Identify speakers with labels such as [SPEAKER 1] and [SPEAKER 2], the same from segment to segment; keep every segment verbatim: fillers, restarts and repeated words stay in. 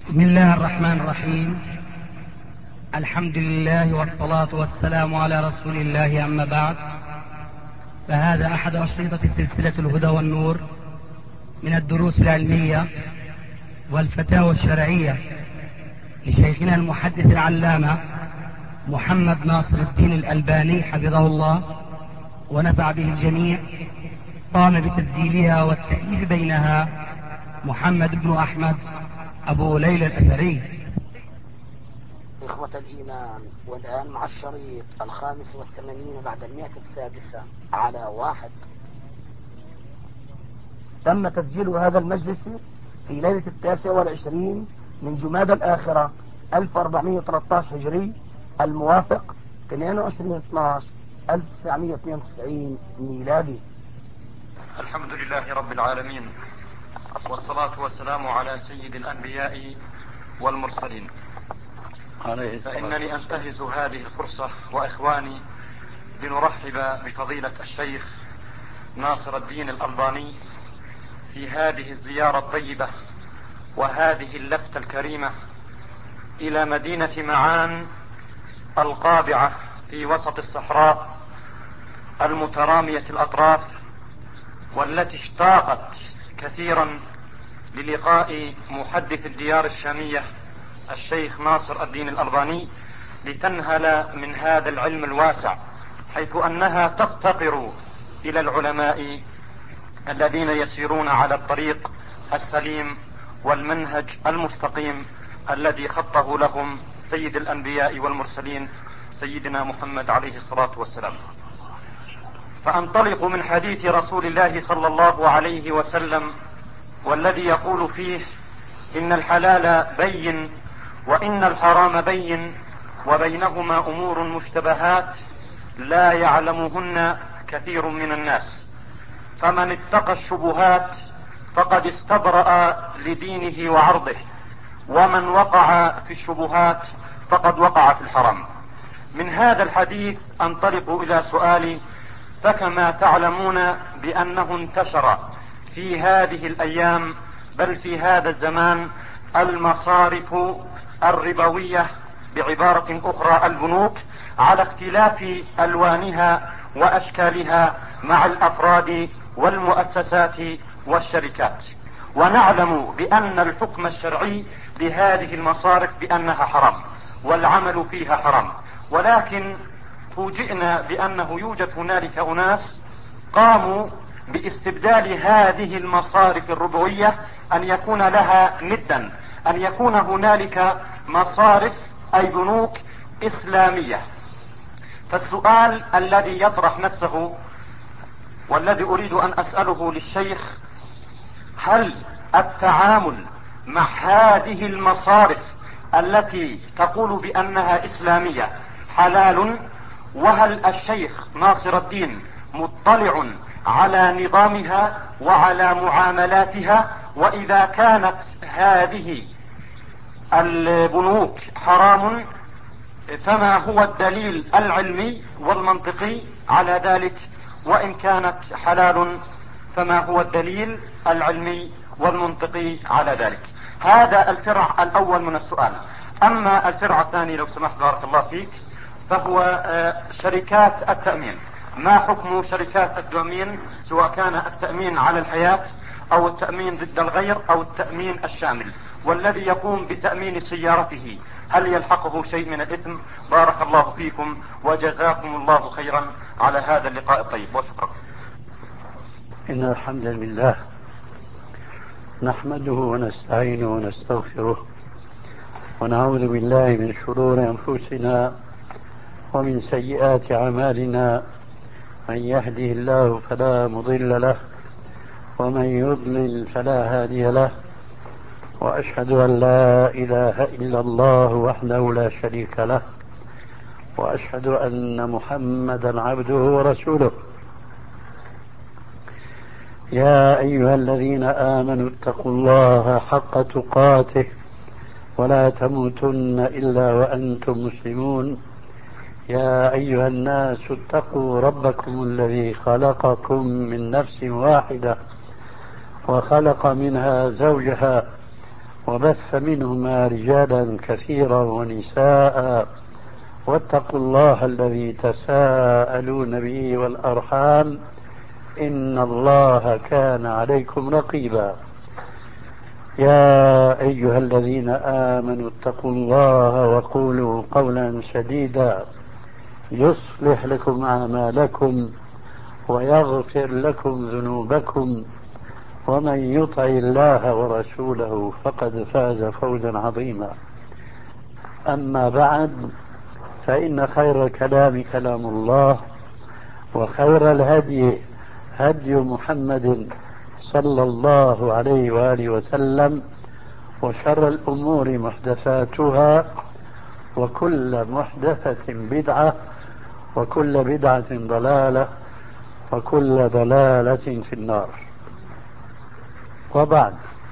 [SPEAKER 1] بسم الله الرحمن الرحيم. الحمد لله والصلاة والسلام على رسول الله، أما بعد، فهذا أحد أشرطة سلسلة الهدى والنور من الدروس العلمية والفتاوى الشرعية لشيخنا المحدث العلامة محمد ناصر الدين الألباني حفظه الله ونفع به الجميع. قام بتسجيلها والتأليف بينها محمد بن أحمد أبو ليلى الأثري.
[SPEAKER 2] إخوة الإيمان، والآن مع الشريط الخامس والثمانين بعد المئة السادسة على واحد. تم تسجيل هذا المجلس في ليلة التاسع والعشرين من جمادى الآخرة ألف وأربعمئة وثلاثة عشر هجري، الموافق اثنين وعشرين اثني عشر ألف وتسعمئة واثنين وتسعين ميلادي.
[SPEAKER 3] الحمد لله رب العالمين، والصلاة والسلام على سيد الأنبياء والمرسلين. فإنني أنتهز هذه الفرصة وإخواني لنرحب بفضيلة الشيخ ناصر الدين الألباني في هذه الزيارة الطيبة وهذه اللفتة الكريمة إلى مدينة معان القابعة في وسط الصحراء المترامية الأطراف، والتي اشتاقت كثيرا للقاء محدث الديار الشامية الشيخ ناصر الدين الألباني لتنهل من هذا العلم الواسع، حيث أنها تفتقر إلى العلماء الذين يسيرون على الطريق السليم والمنهج المستقيم الذي خطه لهم سيد الأنبياء والمرسلين سيدنا محمد عليه الصلاة والسلام. فأنطلق من حديث رسول الله صلى الله عليه وسلم، والذي يقول فيه: إن الحلال بين وإن الحرام بين وبينهما أمور مشتبهات لا يعلمهن كثير من الناس، فمن اتقى الشبهات فقد استبرأ لدينه وعرضه، ومن وقع في الشبهات فقد وقع في الحرام. من هذا الحديث أنطلق إلى سؤالي: فكما تعلمون بأنه انتشر في هذه الأيام بل في هذا الزمان المصارف الربوية، بعبارة أخرى البنوك، على اختلاف ألوانها وأشكالها مع الأفراد والمؤسسات والشركات. ونعلم بأن الحكم الشرعي لهذه المصارف بأنها حرام والعمل فيها حرام، ولكن فوجئنا بأنه يوجد هنالك أناس قاموا باستبدال هذه المصارف الربوية أن يكون لها ندا، أن يكون هنالك مصارف أي بنوك إسلامية. فالسؤال الذي يطرح نفسه والذي أريد أن أسأله للشيخ: هل التعامل مع هذه المصارف التي تقول بأنها إسلامية حلال؟ وهل الشيخ ناصر الدين مطلع على نظامها وعلى معاملاتها؟ وإذا كانت هذه البنوك حرام فما هو الدليل العلمي والمنطقي على ذلك؟ وإن كانت حلال فما هو الدليل العلمي والمنطقي على ذلك؟ هذا الفرع الأول من السؤال. أما الفرع الثاني، لو سمحت بارك الله فيك، فهو شركات التأمين. ما حكم شركات التأمين، سواء كان التأمين على الحياة أو التأمين ضد الغير أو التأمين الشامل؟ والذي يقوم بتأمين سيارته هل يلحقه شيء من الإثم؟ بارك الله فيكم وجزاكم الله خيرا على هذا اللقاء الطيب، وشكرا.
[SPEAKER 4] إن الحمد لله نحمده ونستعينه ونستغفره ونعوذ بالله من شرور أنفسنا ومن سيئات أعمالنا، من يهده الله فلا مضل له ومن يضلل فلا هادي له، وأشهد أن لا إله إلا الله وحده لا شريك له، وأشهد أن محمدا عبده ورسوله. يا أيها الذين آمنوا اتقوا الله حق تقاته ولا تموتن إلا وأنتم مسلمون. يا أيها الناس اتقوا ربكم الذي خلقكم من نفس واحدة وخلق منها زوجها وبث منهما رجالا كثيرا ونساء واتقوا الله الذي تساءلون به والأرحام إن الله كان عليكم رقيبا. يا أيها الذين آمنوا اتقوا الله وقولوا قولا سديدا يصلح لكم أعمالكم ويغفر لكم ذنوبكم ومن يطع الله ورسوله فقد فاز فوزا عظيما. أما بعد، فإن خير الكلام كلام الله، وخير الهدي هدي محمد صلى الله عليه وآله وسلم، وشر الأمور محدثاتها، وكل محدثة بدعة، وكل بدعة ضلالة، وكل ضلالة في النار. وبعد،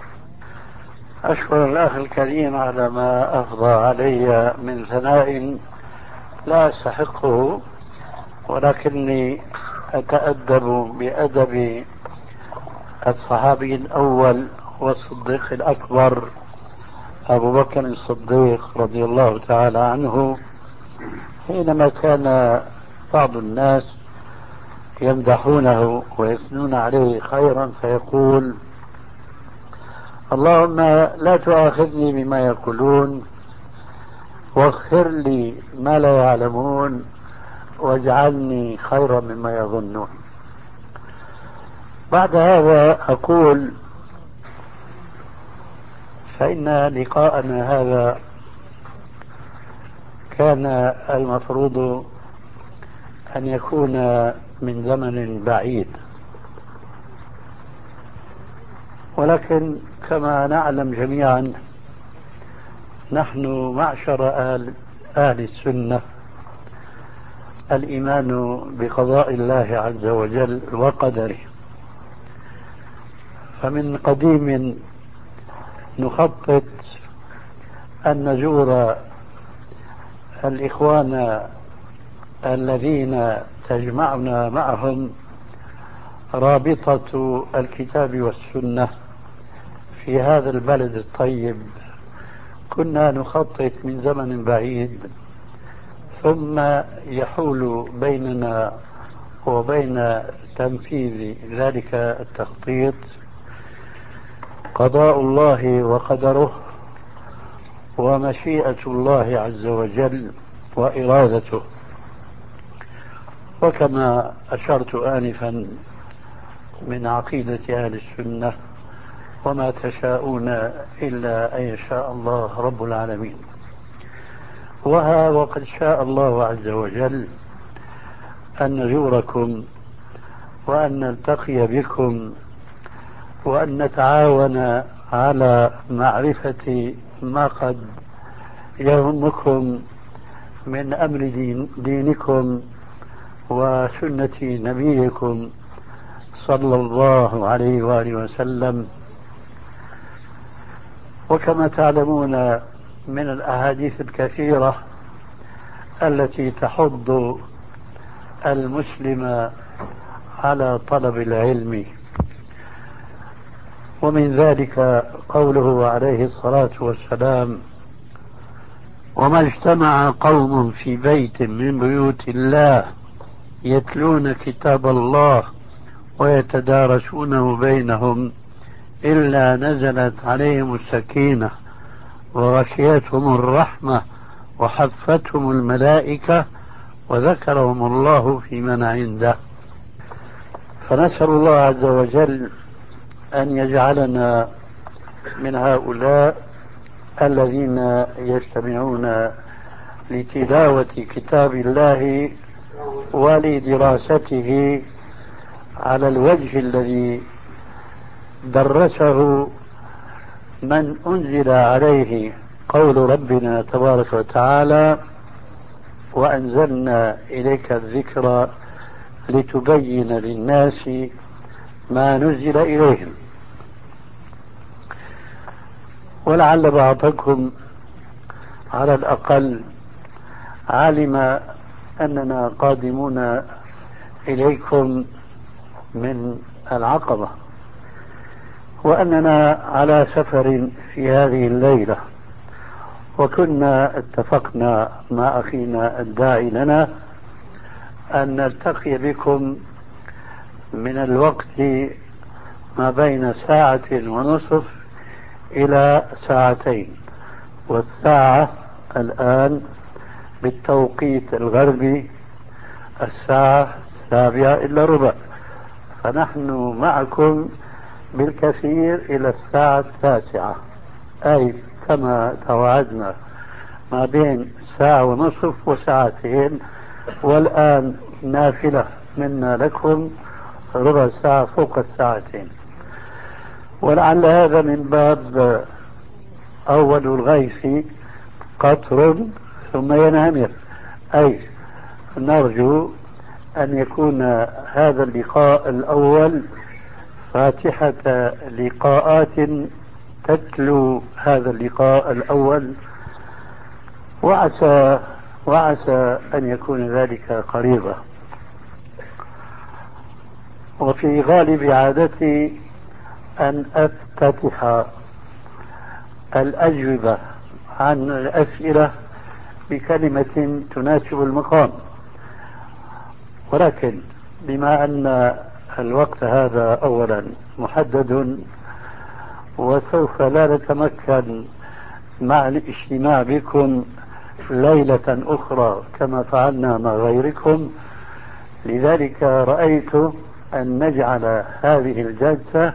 [SPEAKER 4] أشكر الأخ الكريم على ما أفضى علي من ثناء لا أستحقه، ولكني أتأدب بأدب الصحابي الأول والصديق الأكبر أبو بكر الصديق رضي الله تعالى عنه، حينما كان بعض الناس يمدحونه ويثنون عليه خيرا فيقول: اللهم لا تؤاخذني بما يقولون، واغفر لي ما لا يعلمون، واجعلني خيرا مما يظنون. بعد هذا أقول: فإن لقاءنا هذا كان المفروض أن يكون من زمن بعيد، ولكن كما نعلم جميعا نحن معشر أهل, أهل السنة الإيمان بقضاء الله عز وجل وقدره، فمن قديم نخطط أن نزور الإخوان الذين تجمعنا معهم رابطة الكتاب والسنة في هذا البلد الطيب. كنا نخطط من زمن بعيد، ثم يحول بيننا وبين تنفيذ ذلك التخطيط قضاء الله وقدره ومشيئة الله عز وجل وإرادته. وكما أشرت آنفا من عقيدة أهل السنة: وما تشاءون إلا أن يشاء الله رب العالمين. وها وقد شاء الله عز وجل أن نزوركم وأن نلتقي بكم وأن نتعاون على معرفة ما قد يهمكم من أمر دين دينكم وسنة نبيكم صلى الله عليه وآله وسلم. وكما تعلمون من الأحاديث الكثيرة التي تحض المسلم على طلب العلم، ومن ذلك قوله عليه الصلاة والسلام: وما اجتمع قوم في بيت من بيوت الله يتلون كتاب الله ويتدارسونه بينهم إلا نزلت عليهم السكينة وغشيتهم الرحمة وحفتهم الملائكة وذكرهم الله في من عنده. فنسأل الله عز وجل أن يجعلنا من هؤلاء الذين يجتمعون لتلاوة كتاب الله ولدراسته على الوجه الذي درسه من أنزل عليه قول ربنا تبارك وتعالى: وأنزلنا إليك الذكر لتبين للناس ما نزل إليهم. ولعل بعضكم على الأقل علم أننا قادمون إليكم من العقبة، وأننا على سفر في هذه الليلة، وكنا اتفقنا مع أخينا الداعي لنا أن نلتقي بكم من الوقت ما بين ساعة ونصف إلى ساعتين، والساعة الآن بالتوقيت الغربي الساعة السابعة إلا ربع، فنحن معكم بالكثير إلى الساعة التاسعة، أي كما توعدنا ما بين ساعة ونصف وساعتين، والآن نافلة منا لكم ربع ساعة فوق الساعتين. ولعل هذا من باب أول الغيث قطر ثم ينهمر، أي نرجو أن يكون هذا اللقاء الأول فاتحة لقاءات تتلو هذا اللقاء الأول، وعسى وعسى أن يكون ذلك قريبا. وفي غالب عادتي أن أفتتح الأجوبة عن الأسئلة بكلمة تناسب المقام، ولكن بما أن الوقت هذا أولا محدد، وسوف لا نتمكن مع الاجتماع بكم ليلة أخرى كما فعلنا مع غيركم، لذلك رأيت أن نجعل هذه الجلسة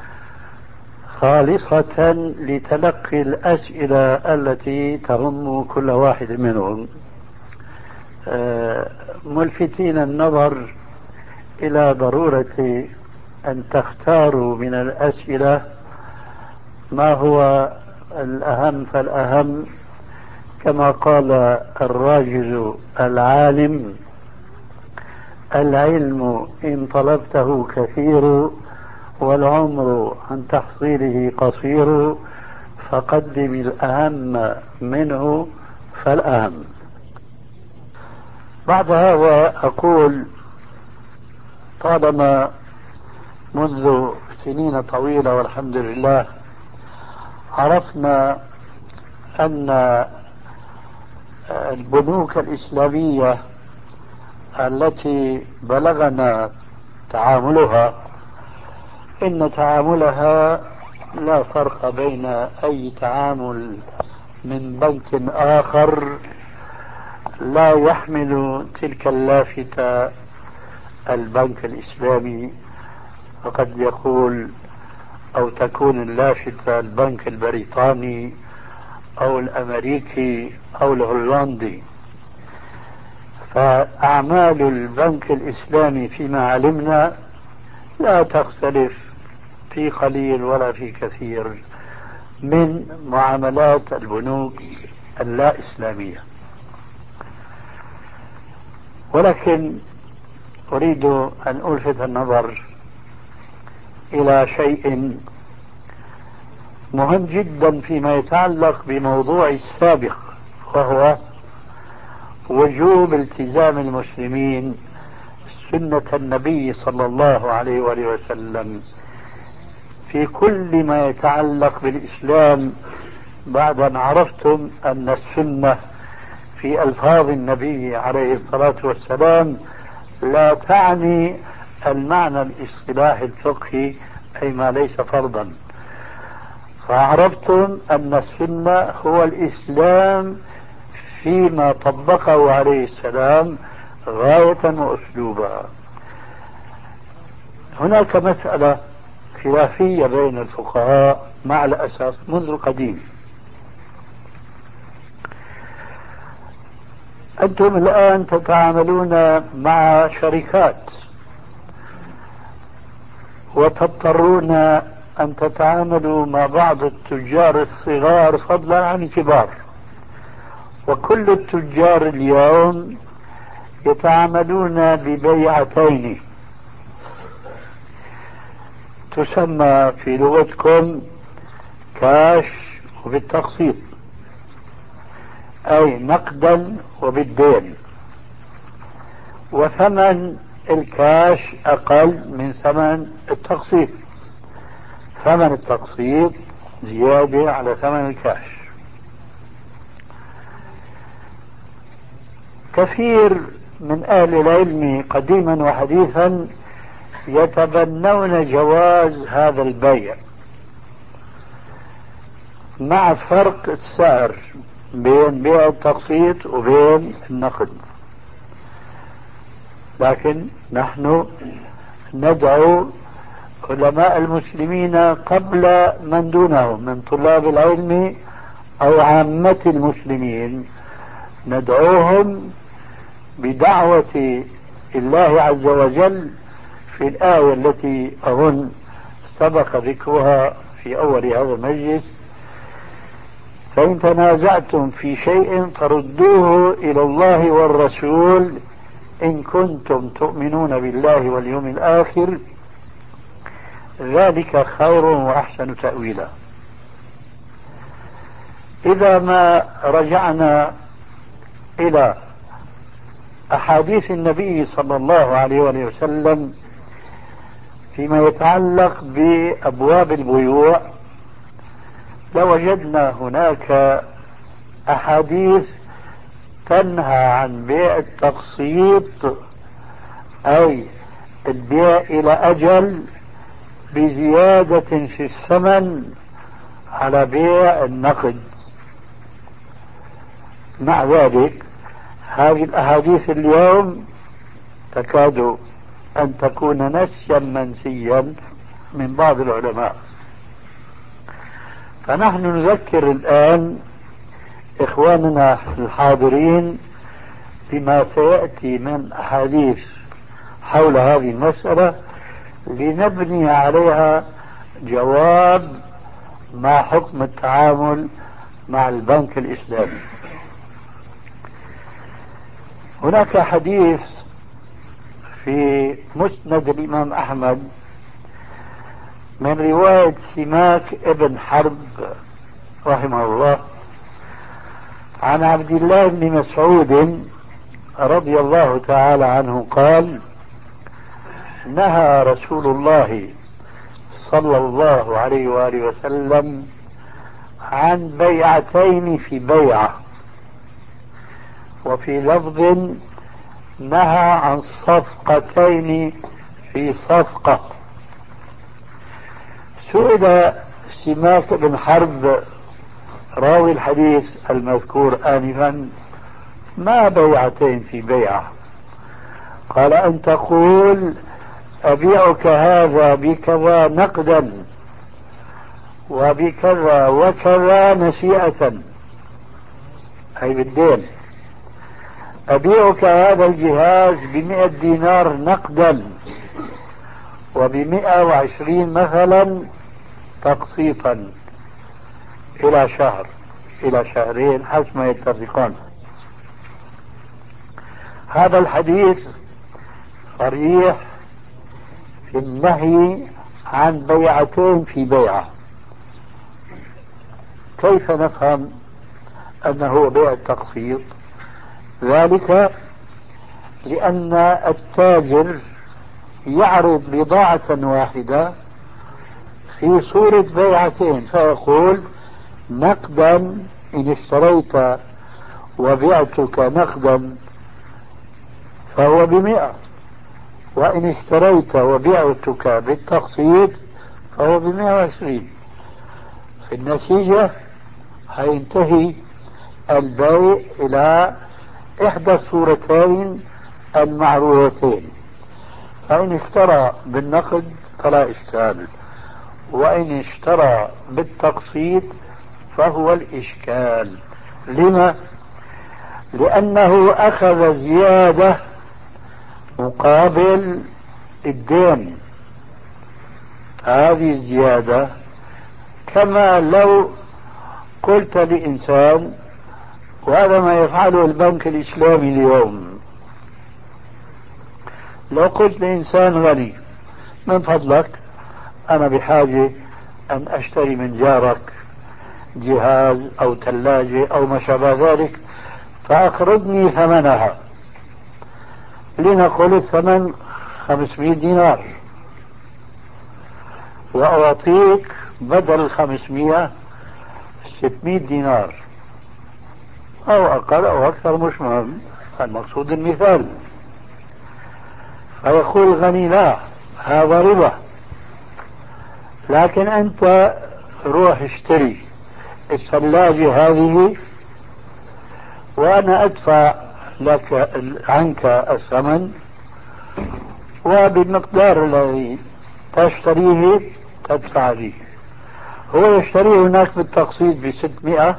[SPEAKER 4] خالصة لتلقي الأسئلة التي تهم كل واحد منهم، ملفتين النظر إلى ضرورة أن تختاروا من الأسئلة ما هو الأهم فالأهم، كما قال الراجل العالم: العلم إن طلبته كثير والعمر عن تحصيله قصير، فقدم الأهم منه فالأهم. بعد هذا أقول: طالما منذ سنين طويلة والحمد لله عرفنا أن البنوك الإسلامية التي بلغنا تعاملها إن تعاملها لا فرق بين أي تعامل من بنك آخر لا يحمل تلك اللافتة البنك الإسلامي، فقد يقول أو تكون اللافتة البنك البريطاني أو الأمريكي أو الهولندي. فأعمال البنك الإسلامي فيما علمنا لا تختلف في قليل ولا في كثير من معاملات البنوك اللا إسلامية. ولكن أريد أن ألفت النظر إلى شيء مهم جدا فيما يتعلق بموضوع السابق، وهو وجوب التزام المسلمين سنة النبي صلى الله عليه وآله وسلم في كل ما يتعلق بالإسلام، بعد أن عرفتم أن السنة في ألفاظ النبي عليه الصلاة والسلام لا تعني المعنى الاصطلاحي الفقهي، أي ما ليس فرضا. فعرفتم أن السنة هو الإسلام فيما طبقه عليه السلام غاية وأسلوبا. هناك مسألة خلافية بين الفقهاء مع الأسف منذ القديم. أنتم الآن تتعاملون مع شركات وتضطرون أن تتعاملوا مع بعض التجار الصغار فضلا عن الكبار، وكل التجار اليوم يتعاملون ببيعتين تسمى في لغتكم كاش وبالتقسيط، أي نقدا وبالدين، وثمن الكاش أقل من ثمن التقسيط. ثمن التقسيط زيادة على ثمن الكاش. كثير من أهل العلم قديما وحديثا يتبنون جواز هذا البيع مع فرق السعر بين بيع التقسيط وبين النقد، لكن نحن ندعو علماء المسلمين قبل من دونهم من طلاب العلم أو عامة المسلمين، ندعوهم بدعوة الله عز وجل في الآية التي أظن سبق ذكرها في أول هذا المجلس: فإن تنازعتم في شيء فردوه إلى الله والرسول إن كنتم تؤمنون بالله واليوم الآخر ذلك خير وأحسن تأويلا. إذا ما رجعنا إلى أحاديث النبي صلى الله عليه وسلم فيما يتعلق بأبواب البيوع، لوجدنا هناك أحاديث تنهى عن بيع التقسيط أي البيع إلى أجل بزيادة في الثمن على بيع النقد. مع ذلك هذه الأحاديث اليوم تكاد أن تكون نسيا منسيا من بعض العلماء، فنحن نذكر الآن إخواننا الحاضرين بما سيأتي من أحاديث حول هذه المسألة لنبني عليها جواب ما حكم التعامل مع البنك الإسلامي. هناك حديث في مسند الإمام أحمد من رواية سماك ابن حرب رحمه الله عن عبد الله بن مسعود رضي الله تعالى عنه قال: نهى رسول الله صلى الله عليه وآله وسلم عن بيعتين في بيعة، وفي لفظ نهى عن صفقتين في صفقة. سئل سماك بن حرب راوي الحديث المذكور آنفا: ما بيعتين في بيعة؟ قال: أن تقول أبيعك هذا بكذا نقدا وبكذا وكذا نسيئة، أي بالدين. أبيعك هذا الجهاز بمئة دينار نقدا وبمئة وعشرين مثلا تقسيطا إلى شهر إلى شهرين حسب ما يتفقون. هذا الحديث صريح في النهي عن بيعتين في بيعة. كيف نفهم أنه هو بيع التقسيط؟ ذلك لأن التاجر يعرض بضاعة واحدة في صورة بيعتين، فيقول: نقدا إن اشتريت وبعتك نقدا فهو بمئة، وإن اشتريت وبعتك بالتقسيط فهو بمئة وعشرين. في النتيجة هينتهي البيع إلى إحدى الصورتين المعروفتين، فإن اشترى بالنقد فلا إشكال، وإن اشترى بالتقسيط فهو الإشكال. لما؟ لأنه أخذ زيادة مقابل الدين. هذه الزيادة كما لو قلت لإنسان، وهذا ما يفعله البنك الإسلامي اليوم، لو قلت لإنسان غني: من فضلك أنا بحاجة أن أشتري من جارك جهاز أو ثلاجة أو ما شابه ذلك فأقرضني ثمنها، لنقل الثمن خمسمائة دينار، وأعطيك بدل خمسمائة ستمائة دينار أو أقل أو أكثر، مش مهم، المقصود المثال. فيقول الغني لا، هذا ربا، لكن أنت روح اشتري الثلاجة هذه وأنا أدفع لك عنك الثمن، وبالمقدار الذي تشتريه تدفع لي. هو يشتريه هناك بالتقسيط بستمائة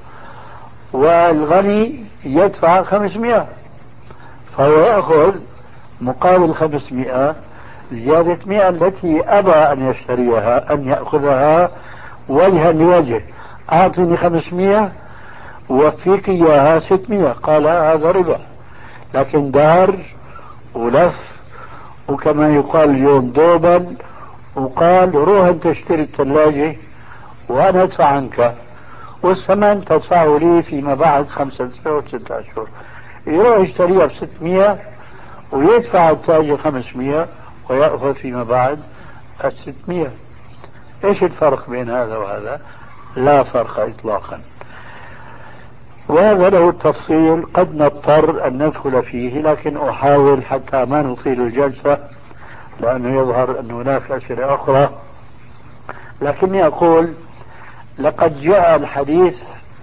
[SPEAKER 4] والغني يدفع خمسمائة، فهو يأخذ مقابل خمسمائة زيادة مئة التي أبى أن يشتريها، أن يأخذها وجها لوجه. أعطني خمسمائة وفيك إياها ستمائة، قال هذا ربا. لكن دار ولف، وكما يقال اليوم دوبا، وقال روح انت اشتري الثلاجة وانا ادفع عنك، والثمن تدفعه لي فيما بعد خمسة اشهر ستة اشهر. يروح يشتريها بستمائة ويدفع التاجر خمسمائة ويأخذ فيما بعد الستمائة. ايش الفرق بين هذا وهذا؟ لا فرق اطلاقا. وهذا له التفصيل قد نضطر ان ندخل فيه، لكن احاول حتى ما نطيل الجلسة لانه يظهر ان هناك اسئلة اخرى. لكني اقول لقد جاء الحديث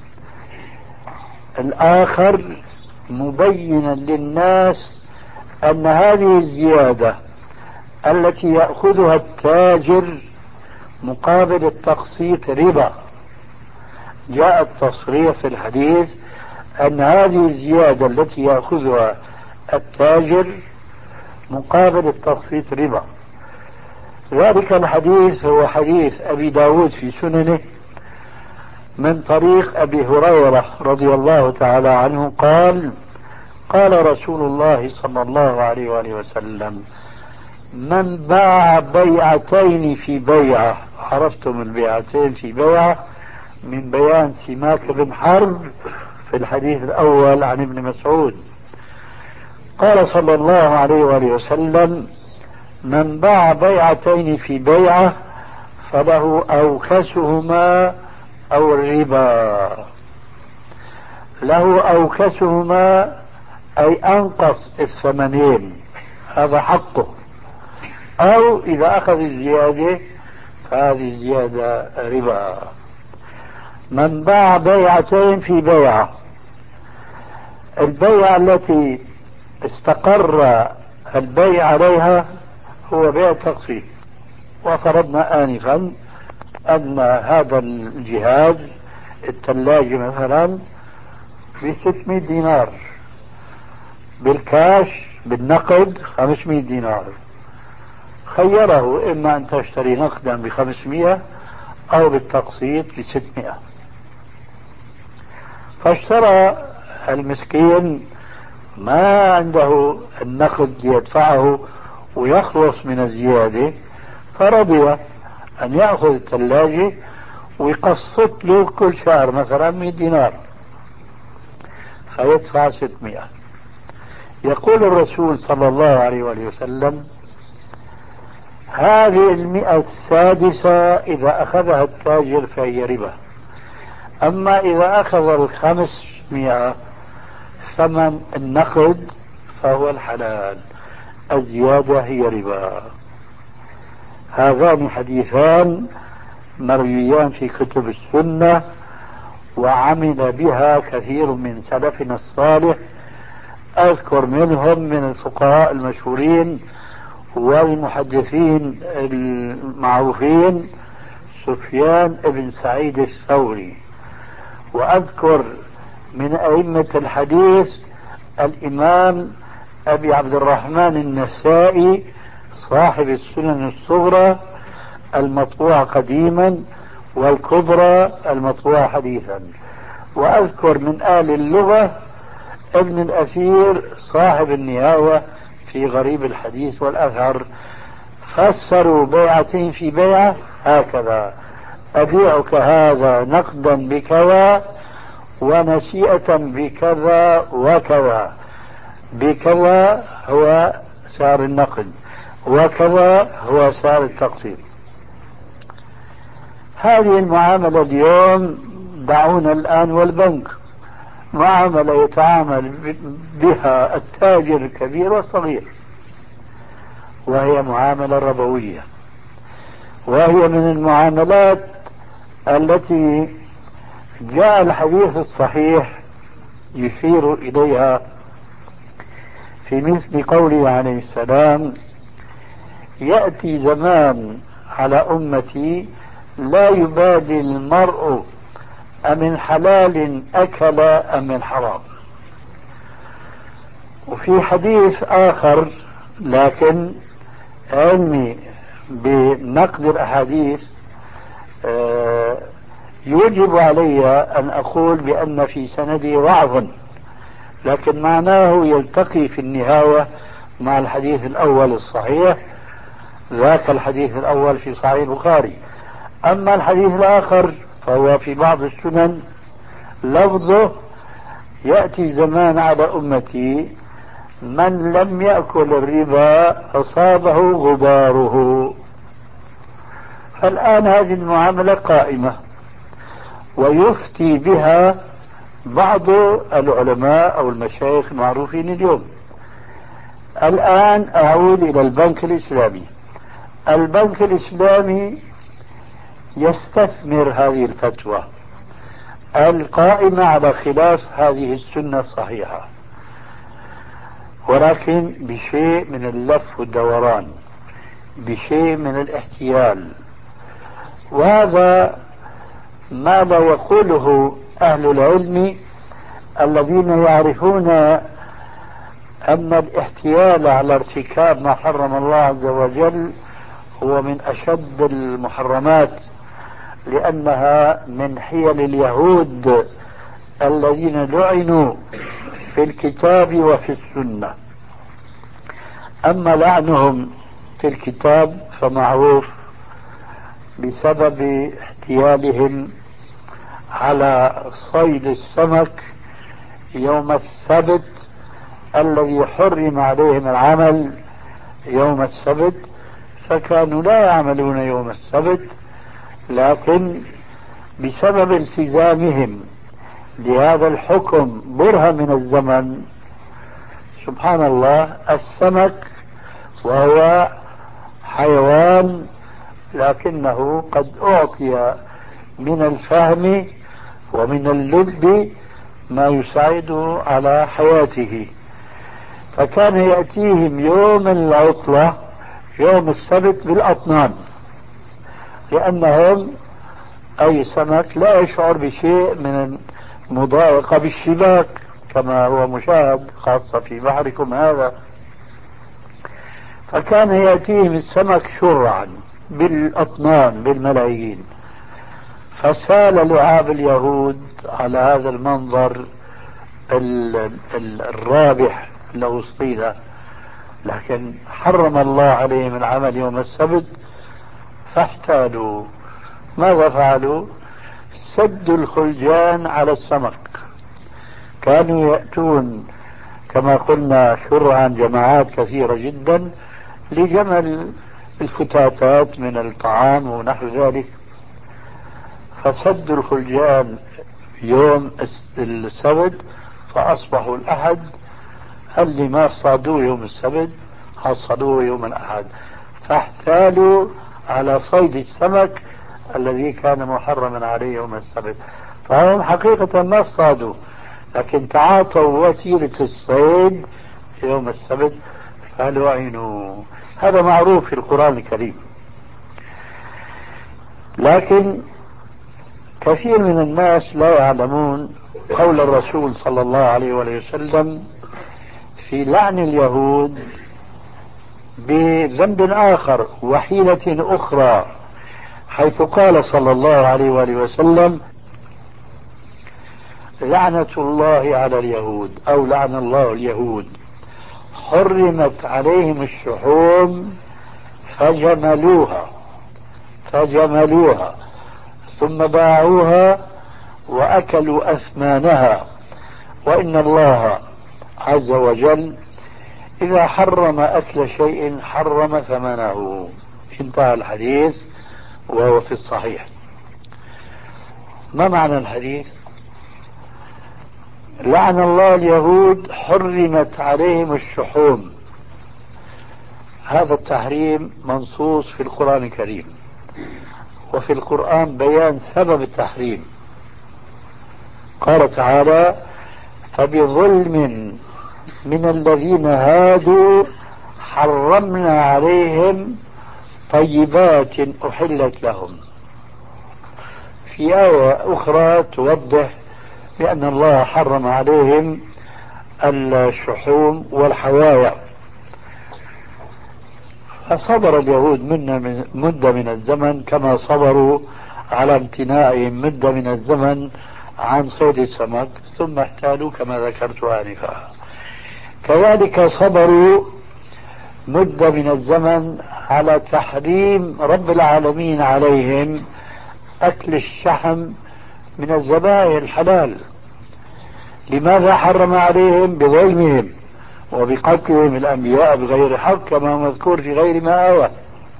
[SPEAKER 4] الاخر مبينا للناس ان هذه الزيادة التي يأخذها التاجر مقابل التقسيط ربا. جاء التصريح في الحديث أن هذه الزيادة التي يأخذها التاجر مقابل التقسيط ربا. ذلك الحديث هو حديث أبي داود في سننه من طريق أبي هريرة رضي الله تعالى عنه قال: قال رسول الله صلى الله عليه وآله وسلم: من باع بيعتين في بيعة. عرفتم البيعتين في بيعة من بيان سماك بن حرب في الحديث الأول عن ابن مسعود. قال صلى الله عليه وآله وسلم: من باع بيعتين في بيعة فله أوكسهما أو الربا. له أوكسهما أي أنقص الثمنين، هذا حقه، أو إذا أخذ الزيادة فهذه الزيادة ربا. من باع بيعتين في بيعة، البيعة التي استقر البيع عليها هو بيع التقسيط. وفرضنا آنفا أن هذا الجهاز الثلاجة مثلا بستمائة دينار، بالكاش بالنقد خمسمائة دينار. خيره إما أن تشتري نقدا بخمسمائة أو بالتقسيط بستمائة. فاشترى المسكين ما عنده النقد يدفعه ويخلص من الزيادة، فرضي أن يأخذ الثلاجة ويقسط له كل شهر مثلا مئة دينار فيدفع ستمائة. يقول الرسول صلى الله عليه وسلم: هذه المئة السادسة إذا أخذها التاجر فهي ربا. أما إذا أخذ الخمسمائة ثمن النقد فهو الحلال، الزيادة هي ربا. هذان حديثان مرويان في كتب السنة وعمل بها كثير من سلفنا الصالح. أذكر منهم من الفقهاء المشهورين والمحدثين المعروفين سفيان بن سعيد الثوري، وأذكر من أئمة الحديث الإمام أبي عبد الرحمن النسائي صاحب السنن الصغرى المطبوعة قديما والكبرى المطبوعة حديثا. وأذكر من آل اللغة ابن الأثير صاحب النهاية في غريب الحديث والأثر. فسروا بيعتين في بيعة هكذا: أبيعك هذا نقدا بكذا ونسيئة بكذا وكذا. بكذا هو سعر النقد وكذا هو سعر التقسيط. هذه المعاملة اليوم دعونا الآن والبنك، معاملة يتعامل بها التاجر الكبير والصغير، وهي معاملة ربوية، وهي من المعاملات التي جاء الحديث الصحيح يشير إليها في مثل قوله عليه السلام: يأتي زمان على أمتي لا يبالي المرء أمن حلال أكل أم من حرام. وفي حديث آخر لكن علمي بنقد الأحاديث يوجب علي أن أقول بأن في سنده ضعف، لكن معناه يلتقي في النهاية مع الحديث الأول الصحيح، ذاك الحديث الأول في صحيح البخاري. أما الحديث الآخر فهو في بعض السنن، لفظه: يأتي زمان على أمتي من لم يأكل الربا أصابه غباره. فالآن هذه المعاملة قائمة ويفتي بها بعض العلماء أو المشايخ المعروفين اليوم. الآن أعود إلى البنك الإسلامي. البنك الإسلامي يستثمر هذه الفتوى القائمة على خلاف هذه السنة الصحيحة، ولكن بشيء من اللف والدوران، بشيء من الاحتيال، وهذا ما لا يقوله أهل العلم الذين يعرفون أن الاحتيال على ارتكاب ما حرم الله عز وجل هو من أشد المحرمات، لأنها من حيل اليهود الذين لعنوا في الكتاب وفي السنة. أما لعنهم في الكتاب فمعروف بسبب احتيالهم على صيد السمك يوم السبت الذي حرم عليهم العمل يوم السبت، فكانوا لا يعملون يوم السبت، لكن بسبب التزامهم لهذا الحكم برهة من الزمن، سبحان الله، السمك وهو حيوان لكنه قد أعطي من الفهم ومن اللب ما يساعده على حياته، فكان يأتيهم يوم العطلة يوم السبت بالأطنان، لأنهم أي سمك لا يشعر بشيء من المضايقة بالشباك كما هو مشاهد خاصة في بحركم هذا، فكان يأتيهم السمك شرعا بالأطنان بالملايين. فسال لعاب اليهود على هذا المنظر الرابح له صيدة، لكن حرم الله عليهم العمل يوم السبت فاحتالوا. ماذا فعلوا؟ سدوا الخلجان على السمك، كانوا يأتون كما قلنا شرعا جماعات كثيرة جدا لجمل الفتاتات من الطعام ونحو ذلك، فسدوا الخلجان يوم السبت فأصبحوا الأحد اللي ما صادوه يوم السبت حصلوه يوم الأحد، فاحتالوا على صيد السمك الذي كان محرما عليه يوم السبت. فهم حقيقة ما صادوا، لكن تعاطوا وسيلة الصيد يوم السبت فلعنوا. هذا معروف في القرآن الكريم، لكن كثير من الناس لا يعلمون قول الرسول صلى الله عليه وسلم في لعن اليهود بذنب آخر وحيلة أخرى، حيث قال صلى الله عليه وآله وسلم: لعنة الله على اليهود أو لعن الله اليهود حرمت عليهم الشحوم فجملوها فجملوها ثم باعوها وأكلوا أثمانها، وإن الله عز وجل إذا حرم أكل شيء حرم ثمنه. انتهى الحديث وهو في الصحيح. ما معنى الحديث؟ لعن الله اليهود حرمت عليهم الشحوم. هذا التحريم منصوص في القرآن الكريم، وفي القرآن بيان سبب التحريم. قال تعالى: فبظلم من الذين هادوا حرمنا عليهم طيبات أحلت لهم. في آية أخرى توضح بأن الله حرم عليهم الشحوم والحوايا. فصبر اليهود منا من مدة من الزمن كما صبروا على امتناعهم مدة من الزمن عن صيد السمك، ثم احتالوا كما ذكرت آنفا. كذلك صبروا مدة من الزمن على تحريم رب العالمين عليهم أكل الشحم من الذبائح الحلال. لماذا حرم عليهم؟ بظلمهم وبقتلهم الأنبياء بغير حق كما مذكور في غير ما آوى.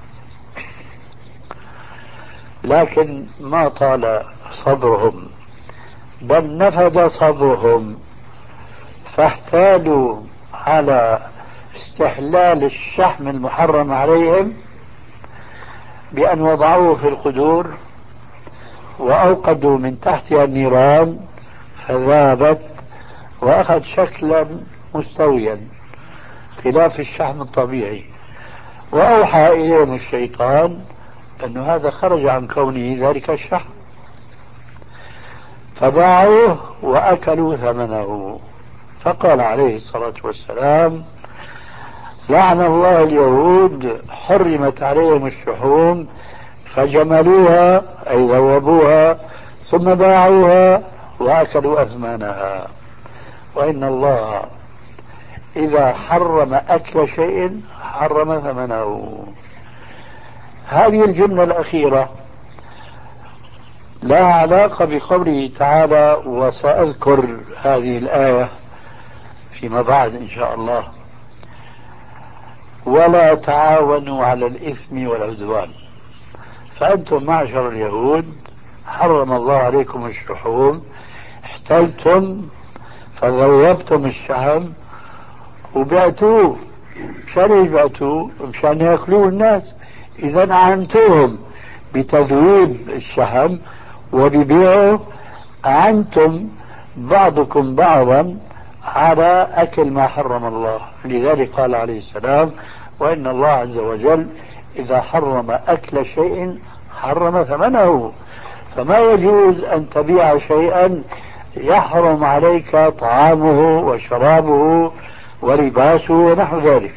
[SPEAKER 4] لكن ما طال صبرهم، بل نفذ صبرهم، فاحتالوا على استحلال الشحم المحرم عليهم بأن وضعوه في القدور وأوقدوا من تحتها النيران فذابت وأخذ شكلا مستويا خلاف الشحم الطبيعي، وأوحى إليهم الشيطان أن هذا خرج عن كونه ذلك الشحم، فباعوه وأكلوا ثمنه. فقال عليه الصلاة والسلام: لعن الله اليهود حرمت عليهم الشحوم فجملوها أي ذوبوها ثم باعوها وأكلوا أثمانها. وإن الله إذا حرم أكل شيء حرم ثمنه. هذه الجملة الأخيرة لا علاقة بقوله تعالى، وسأذكر هذه الآية فيما بعد إن شاء الله: ولا تعاونوا على الإثم والعدوان. فأنتم معشر اليهود حرم الله عليكم الشحوم، احتلتم فذوبتم الشحم وبعتوه. مشان ايش بعتوه؟ مشان ياكلوه الناس. إذا أعنتوهم بتذويب الشحم وببيعه، أعنتم بعضكم بعضا على أكل ما حرم الله. لذلك قال عليه السلام: وإن الله عز وجل إذا حرم أكل شيء حرم ثمنه. فما يجوز أن تبيع شيئا يحرم عليك طعامه وشرابه ولباسه ونحو ذلك.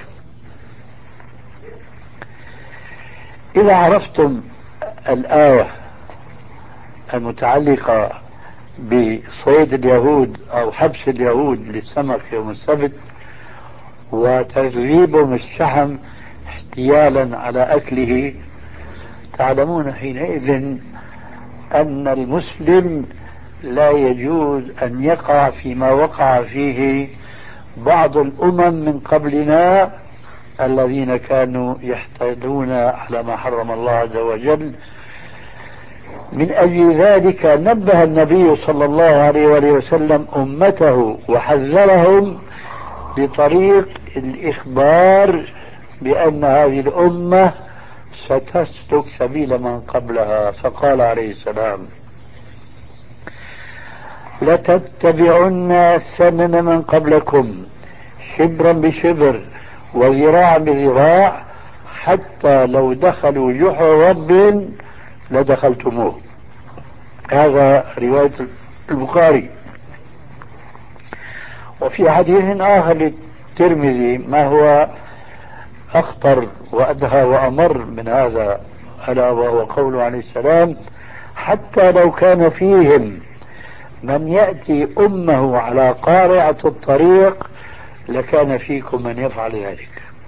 [SPEAKER 4] إذا عرفتم الآية المتعلقة بصيد اليهود أو حبس اليهود للسمك يوم السبت وتذويبهم الشحم احتيالا على أكله، تعلمون حينئذ أن المسلم لا يجوز أن يقع فيما وقع فيه بعض الأمم من قبلنا الذين كانوا يحتالون على ما حرم الله عز وجل. من أجل ذلك نبه النبي صلى الله عليه وآله وسلم أمته وحذرهم بطريق الإخبار بأن هذه الأمة ستسلك سبيل من قبلها. فقال عليه السلام: لتتبعن سنن من قبلكم شبرا بشبر وذراعا بذراع حتى لو دخلوا جحر رب لدخلتموه. هذا رواية البخاري. وفي حديث آخر للترمذي ما هو أخطر وأدهى وأمر من هذا، ألا وهو قوله عليه السلام: حتى لو كان فيهم من يأتي أمه على قارعة الطريق لكان فيكم من يفعل ذلك.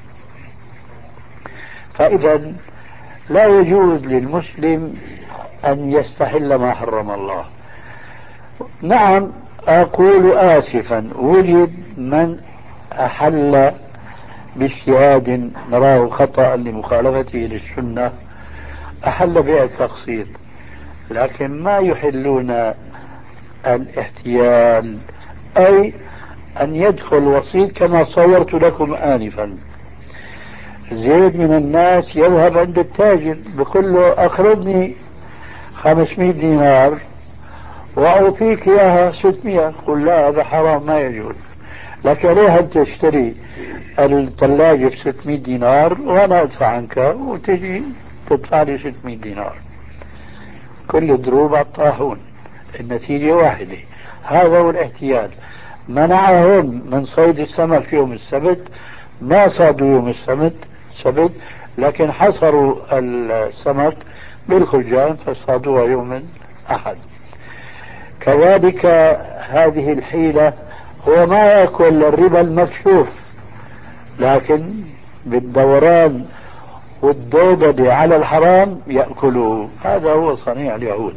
[SPEAKER 4] فإذا لا يجوز للمسلم أن يستحل ما حرم الله. نعم، أقول آسفا، وجد من أحل باجتهاد نراه خطأ لمخالفته للسنة، أحل بها التقسيط، لكن ما يحلون الاحتيال، أي أن يدخل وسيط كما صورت لكم آنفا. زيد من الناس يذهب عند التاجر بيقول له أقرضني خمسمائة دينار وأعطيك إياها ستمائة، قل لا هذا حرام ما يجوز، لكن ليه أنت تشتري الثلاجة ب ستمائة دينار وأنا أدفع عنك وتجي تدفع لي ستمائة دينار. كل دروب على الطاحون، النتيجة واحدة. هذا هو الاحتيال. منعهم من صيد السمك يوم السبت، ما صادوا يوم السبت سبت لكن حصروا السمك بالخجان فصادوها يوم الأحد. كذلك هذه الحيلة، هو ما يأكل الربا المكشوف، لكن بالدوران والدودة على الحرام يأكله. هذا هو صنيع اليهود.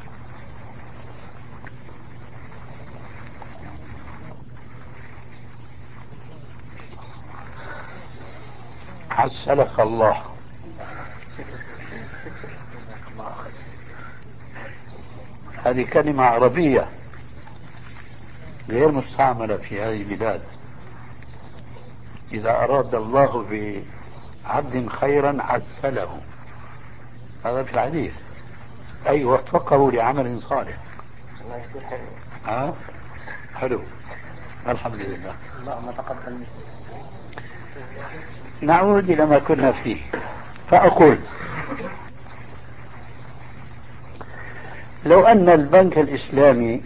[SPEAKER 4] عسلك الله. هذه كلمة عربية غير مستعملة في هذه البلاد. إذا أراد الله بعبد خيرا عسله، هذا في الحديث، أي وفقه لعمل صالح.
[SPEAKER 2] الله يصير حلو.
[SPEAKER 4] ها حلو، الحمد لله.
[SPEAKER 2] اللهم تقبل.
[SPEAKER 4] نعود إلى ما كنا فيه، فأقول لو أن البنك الإسلامي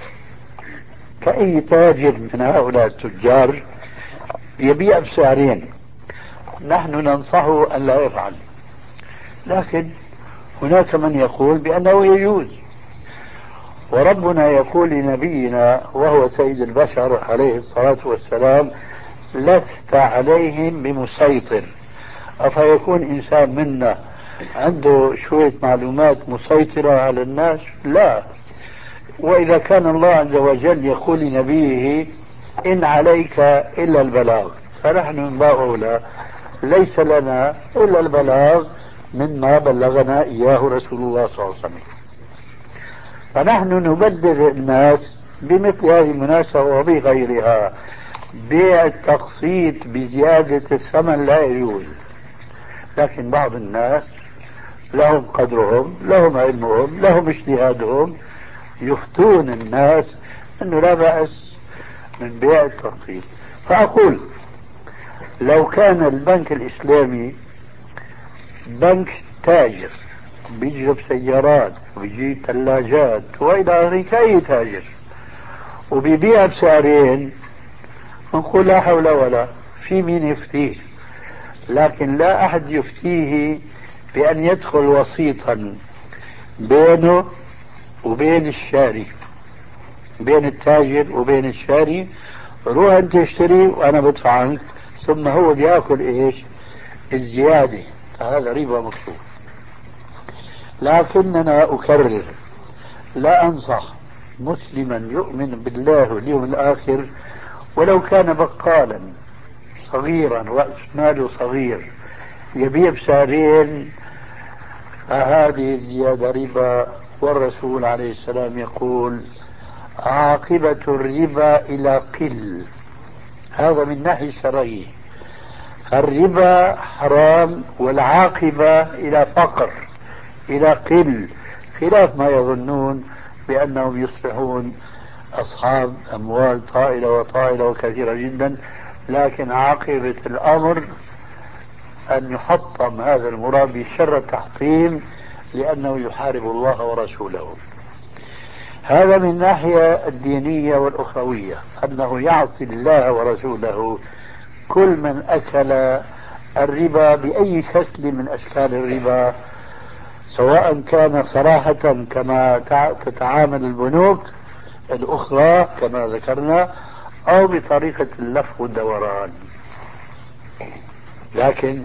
[SPEAKER 4] كأي تاجر من هؤلاء التجار يبيع بسعرين، نحن ننصحه أن لا يفعل، لكن هناك من يقول بأنه يجوز. وربنا يقول لنبينا وهو سيد البشر عليه الصلاة والسلام: لست عليهم بمسيطر. أفيكون إنسان منا عنده شوية معلومات مسيطرة على الناس؟ لا. وإذا كان الله عز وجل يقول لنبيه: إن عليك إلا البلاغ، فنحن من باب أولى ليس لنا إلا البلاغ مما بلغنا إياه رسول الله صلى الله عليه وسلم. فنحن نبلغ الناس بمثل هذه المناسبة وبغيرها. بيع التقسيط بزيادة الثمن لا يجوز، لكن بعض الناس لهم قدرهم، لهم علمهم، لهم اجتهادهم، يفتون الناس أنه لا بأس من بيع التقسيط. فأقول لو كان البنك الإسلامي بنك تاجر بيجيب سيارات وبيجيب ثلاجات وإلى آخره كأي تاجر وبيبيع بسعرين، نقول لا حول ولا، في مين يفتيه. لكن لا أحد يفتيه بأن يدخل وسيطا بينه وبين الشاري، بين التاجر وبين الشاري، روح انت اشتري وانا بدفع عنك، ثم هو بياكل ايش؟ الزيادة. فهذا ربا مكشوف. لكننا أكرر، لا أنصح مسلما يؤمن بالله واليوم الآخر ولو كان بقالا صغيرا رأس ماله صغير يبيع بسعرين، فهذه الزيادة ربا. والرسول عليه السلام يقول: عاقبة الربا إلى قل. هذا من ناحية شرعية، الربا حرام والعاقبة إلى فقر، إلى قل، خلاف ما يظنون بأنهم يصبحون أصحاب أموال طائلة وطائلة وكثيرة جدا. لكن عاقبة الأمر أن يحطم هذا المرابي شر التحطيم، لأنه يحارب الله ورسوله. هذا من الناحية الدينية والأخروية، أنه يعصي الله ورسوله. كل من أكل الربا بأي شكل من أشكال الربا، سواء كان صراحة كما تتعامل البنوك الأخرى كما ذكرنا، أو بطريقة اللف والدوران. لكن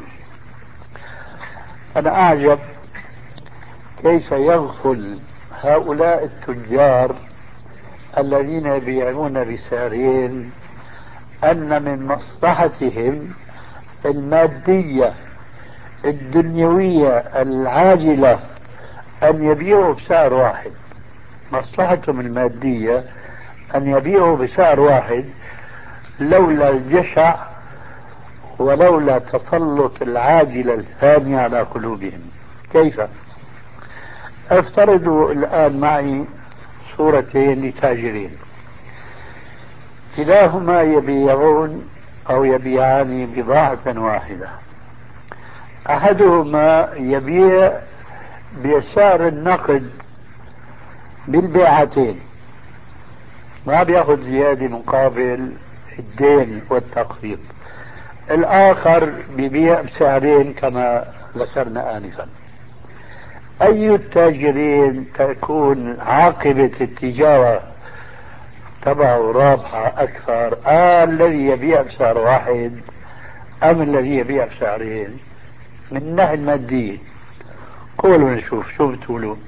[SPEAKER 4] أنا أعجب كيف يغفل هؤلاء التجار الذين يبيعون بسعرين أن من مصلحتهم المادية الدنيوية العاجلة أن يبيعوا بسعر واحد، مصلحتهم المادية أن يبيعوا بسعر واحد لولا الجشع ولولا تسلط العاجلة الثانية على قلوبهم. كيف؟ افترضوا الآن معي صورتين لتاجرين، كلاهما يبيعون أو يبيعان بضاعة واحدة. أحدهما يبيع بسعر النقد بالبيعتين، ما بياخذ زيادة مقابل الدين والتقسيط. الآخر بيبيع بسعرين كما ذكرنا آنفا. أي التاجرين تكون عاقبة التجارة تبعه رابحة أكثر؟ آه الذي يبيع بسعر واحد أم الذي يبيع بسعرين؟ من الناحية المادية قولوا نشوف شو بتقولوا.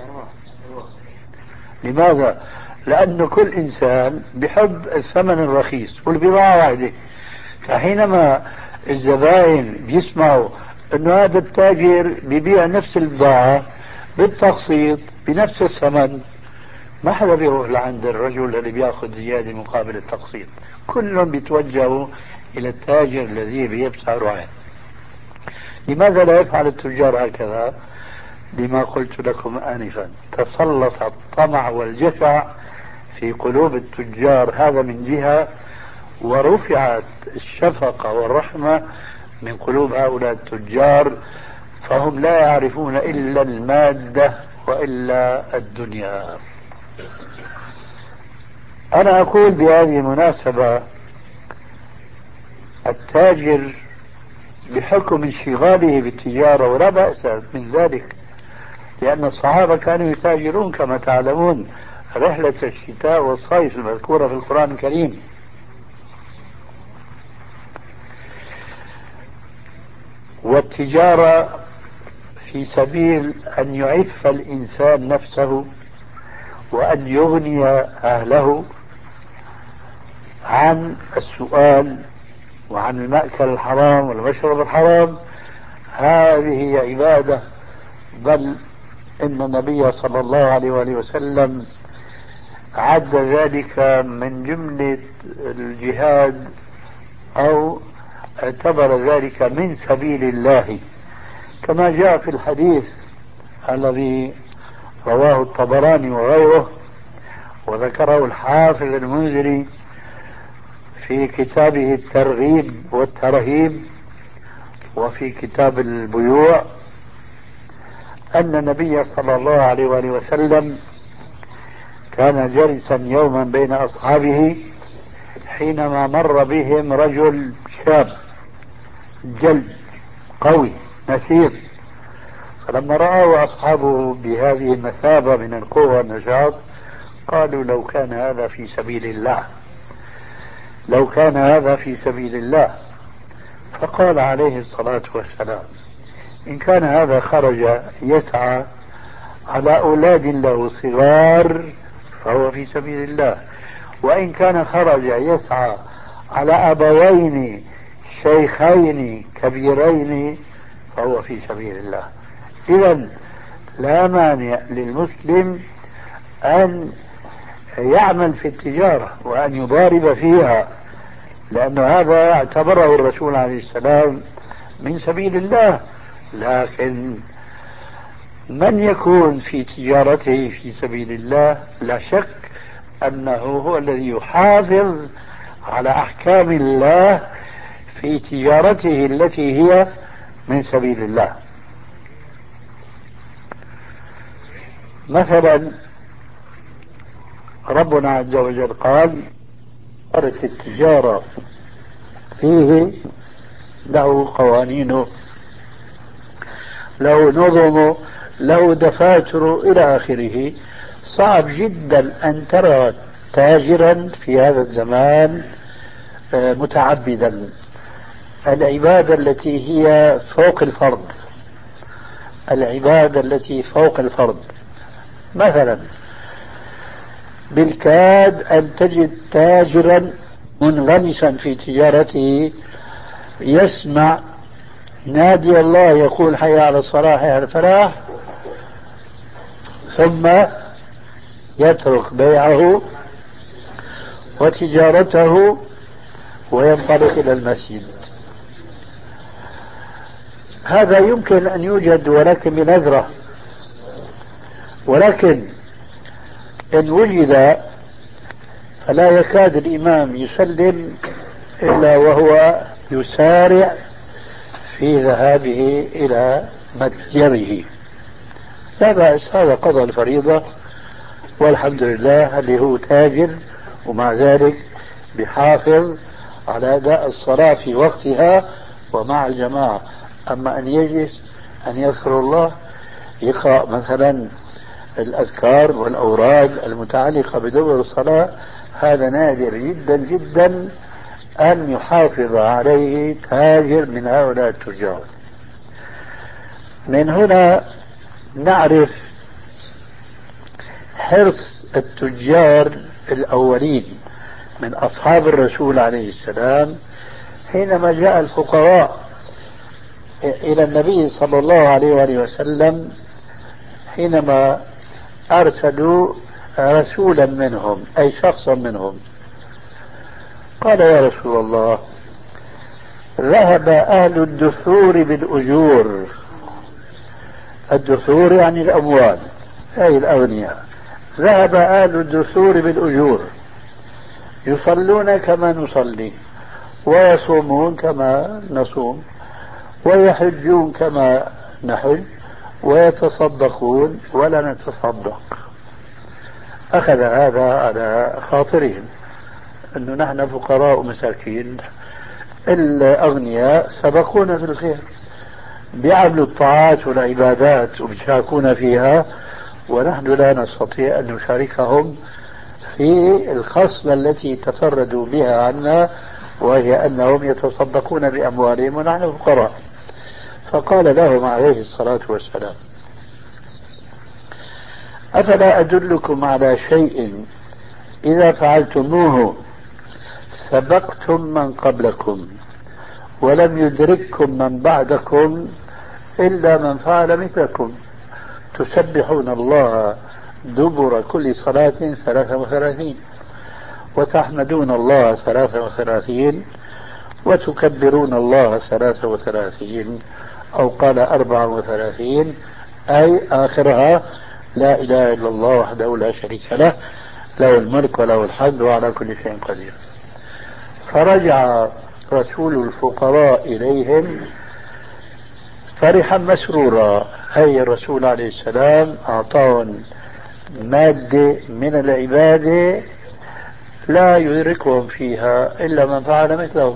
[SPEAKER 4] لماذا؟ لأن كل إنسان بحب الثمن الرخيص والبضاعة واحدة. فحينما الزبائن بيسمعوا أنه هذا التاجر بيبيع نفس البضاعة بالتقسيط بنفس الثمن، ما حدا بيروح لعند الرجل اللي بياخذ زيادة مقابل التقسيط، كلهم بيتوجهوا إلى التاجر الذي يبيع بسعر واحد. لماذا لا يفعل التجار هكذا؟ لما قلت لكم آنفا، تسلط الطمع والجشع في قلوب التجار، هذا من جهة، ورفعت الشفقة والرحمة من قلوب هؤلاء التجار، فهم لا يعرفون إلا المادة وإلا الدنيا. أنا أقول بهذه المناسبة التاجر بحكم انشغاله بالتجارة، ولا بأس من ذلك، لأن الصحابة كانوا يتاجرون كما تعلمون رحلة الشتاء والصيف المذكورة في القرآن الكريم. والتجارة في سبيل أن يعف الإنسان نفسه وأن يغني أهله عن السؤال وعن المأكل الحرام والمشرب الحرام، هذه عبادة. بل إن النبي صلى الله عليه وآله وسلم عد ذلك من جملة الجهاد، أو اعتبر ذلك من سبيل الله، كما جاء في الحديث الذي رواه الطبراني وغيره وذكره الحافظ المنذري في كتابه الترغيب والترهيب وفي كتاب البيوع، أن النبي صلى الله عليه وآله وسلم كان جالسا يوما بين أصحابه حينما مر بهم رجل شاب جلد قوي نشيط، فلما رأوا أصحابه بهذه المثابة من القوة والنشاط قالوا لو كان هذا في سبيل الله، لو كان هذا في سبيل الله. فقال عليه الصلاة والسلام إن كان هذا خرج يسعى على أولاد له صغار فهو في سبيل الله، وإن كان خرج يسعى على أبوين شيخين كبيرين فهو في سبيل الله. إذن لا مانع للمسلم أن يعمل في التجارة وأن يضارب فيها، لأن هذا اعتبره الرسول عليه السلام من سبيل الله. لكن من يكون في تجارته في سبيل الله لا شك أنه هو الذي يحافظ على أحكام الله في تجارته التي هي من سبيل الله. مثلا ربنا عز وجل قال أرث التجارة فيه له قوانين، له نظم، له دفاتر إلى آخره. صعب جدا أن ترى تاجرا في هذا الزمان متعبدا. العبادة التي هي فوق الفرض، العبادة التي فوق الفرض، مثلا بالكاد أن تجد تاجرا منغمسا في تجارته يسمع نادي الله يقول حي على الصلاح حي على الفلاح ثم يترك بيعه وتجارته وينطلق إلى المسجد. هذا يمكن أن يوجد ولكن بنذرة، ولكن إن وجد فلا يكاد الإمام يسلم إلا وهو يسارع في ذهابه إلى متجره. لا بأس، هذا قضى الفريضة والحمد لله، اللي هو تاجر ومع ذلك بحافظ على أداء الصلاة في وقتها ومع الجماعة. أما أن يجلس أن يذكر الله، يقرأ مثلا الأذكار والأوراد المتعلقة بدور الصلاة، هذا نادر جدا جدا أن يحافظ عليه تاجر من هؤلاء التجار. من هنا نعرف حرص التجار الأولين من أصحاب الرسول عليه السلام حينما جاء الفقراء إلى النبي صلى الله عليه وآله وسلم، حينما أرسلوا رسولا منهم أي شخصا منهم، قال يا رسول الله ذهب أهل الدثور بالأجور. الدثور يعني الأموال أي الأغنياء. ذهب أهل الدثور بالأجور يصلون كما نصلي ويصومون كما نصوم ويحجون كما نحج ويتصدقون ولا نتصدق. أخذ هذا على خاطرهم أنه نحن فقراء ومساكين، الأغنياء سبقونا في الخير، بيعملوا الطاعات والعبادات وبيشاركون فيها، ونحن لا نستطيع أن نشاركهم في الخصلة التي تفردوا بها عنا، وهي أنهم يتصدقون بأموالهم ونحن فقراء. فقال لهم عليه الصلاة والسلام أفلا أدلكم على شيء إذا فعلتموه سبقتم من قبلكم ولم يدرككم من بعدكم إلا من فعل مثلكم، تسبحون الله دبر كل صلاة ثلاثة وثلاثين وتحمدون الله ثلاثة وثلاثين وتكبرون الله ثلاثة وثلاثين أو قال أربعة وثلاثين، أي آخرها لا إله إلا الله وحده لا شريك له، له الملك وله الحمد وعلى كل شيء قدير. فرجع رسول الفقراء إليهم فرحا مسرورا، أي الرسول عليه السلام أعطاهم مادة من العبادة لا يدركهم فيها إلا من فعل مثلهم.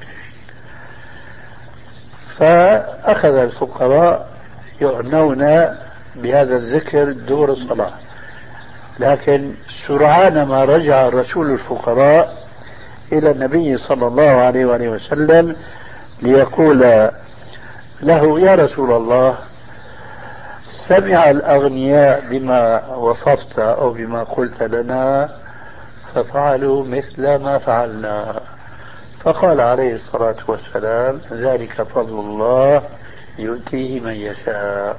[SPEAKER 4] فأخذ الفقراء يعنون بهذا الذكر دور الصلاة، لكن سرعان ما رجع الرسول الفقراء إلى النبي صلى الله عليه وآله وسلم ليقول له يا رسول الله سمع الأغنياء بما وصفت أو بما قلت لنا ففعلوا مثل ما فعلنا. فقال عليه الصلاة والسلام ذلك فضل الله يؤتيه من يشاء.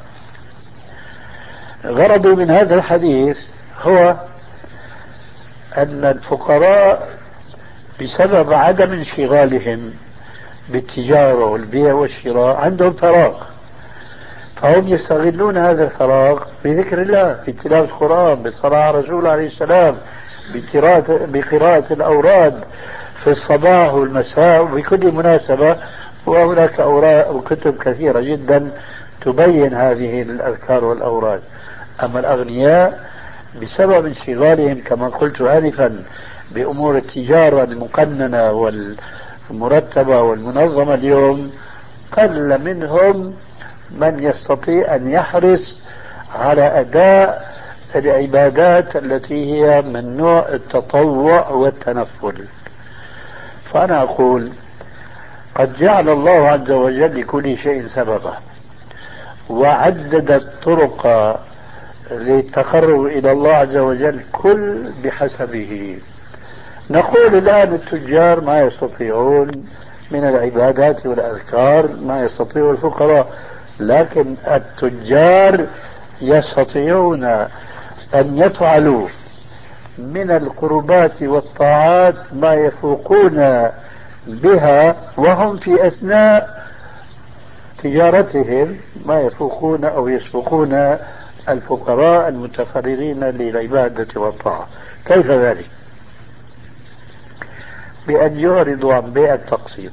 [SPEAKER 4] غرض من هذا الحديث هو أن الفقراء بسبب عدم انشغالهم بالتجارة والبيع والشراء عندهم فراغ، فهم يستغلون هذا الفراغ بذكر الله، بتلاوة القرآن، بالصلاة على الرسول عليه السلام، بقراءة الأوراد في الصباح والمساء وبكل مناسبة. وهناك أوراق وكتب كثيرة جدا تبين هذه الأذكار والأوراد. أما الأغنياء بسبب انشغالهم كما قلت آنفا بأمور التجارة المقننة والمرتبة والمنظمة اليوم، قل منهم من يستطيع أن يحرص على أداء العبادات التي هي من نوع التطوع والتنفل. فأنا أقول قد جعل الله عز وجل لكل شيء سببا وعدد الطرق للتقرب إلى الله عز وجل كل بحسبه. نقول الآن التجار ما يستطيعون من العبادات والأذكار ما يستطيع الفقراء، لكن التجار يستطيعون أن يفعلوا من القربات والطاعات ما يفوقون بها وهم في أثناء تجارتهم ما يفوقون أو يسبقون الفقراء المتفرغين للعبادة والطاعة. كيف ذلك؟ بأن يعرضوا عن بيع التقسيط،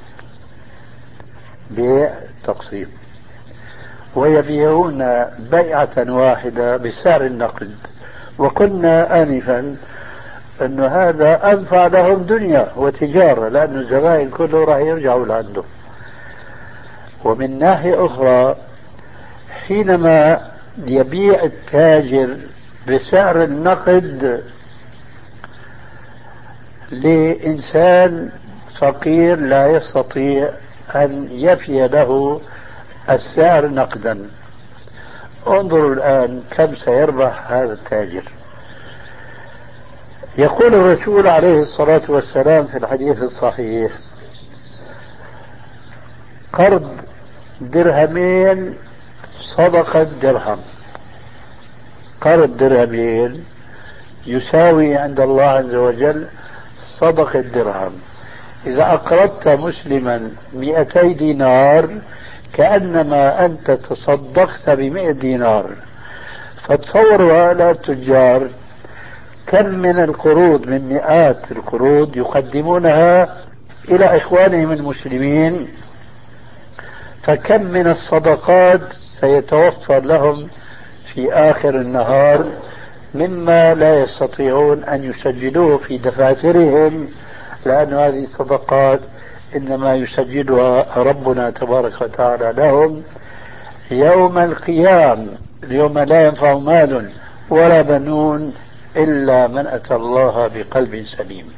[SPEAKER 4] بيع التقسيط ويبيعون بيعة واحدة بسعر النقد. وقلنا آنفا أن هذا أنفع لهم دنيا وتجارة، لأن الزبائن كله راح يرجعوا لعنده. ومن ناحية أخرى حينما يبيع التاجر بسعر النقد لإنسان فقير لا يستطيع أن يفي له السعر نقدا، انظروا الآن كم سيربح هذا التاجر. يقول الرسول عليه الصلاة والسلام في الحديث الصحيح: قرض درهمين صدقة درهم. قرض درهمين يساوي عند الله عز وجل صدقة درهم. إذا أقرضت مسلما مئتي دينار كأنما أنت تصدقت بمئة دينار. فتصوروا هؤلاء التجار كم من القروض، من مئات القروض يقدمونها إلى إخوانهم المسلمين، فكم من الصدقات سيتوفر لهم في آخر النهار مما لا يستطيعون أن يسجلوه في دفاترهم، لأن هذه الصدقات إنما يسجلها ربنا تبارك وتعالى لهم يوم القيامة، يوم لا ينفع مال ولا بنون إلا من أتى الله بقلب سليم.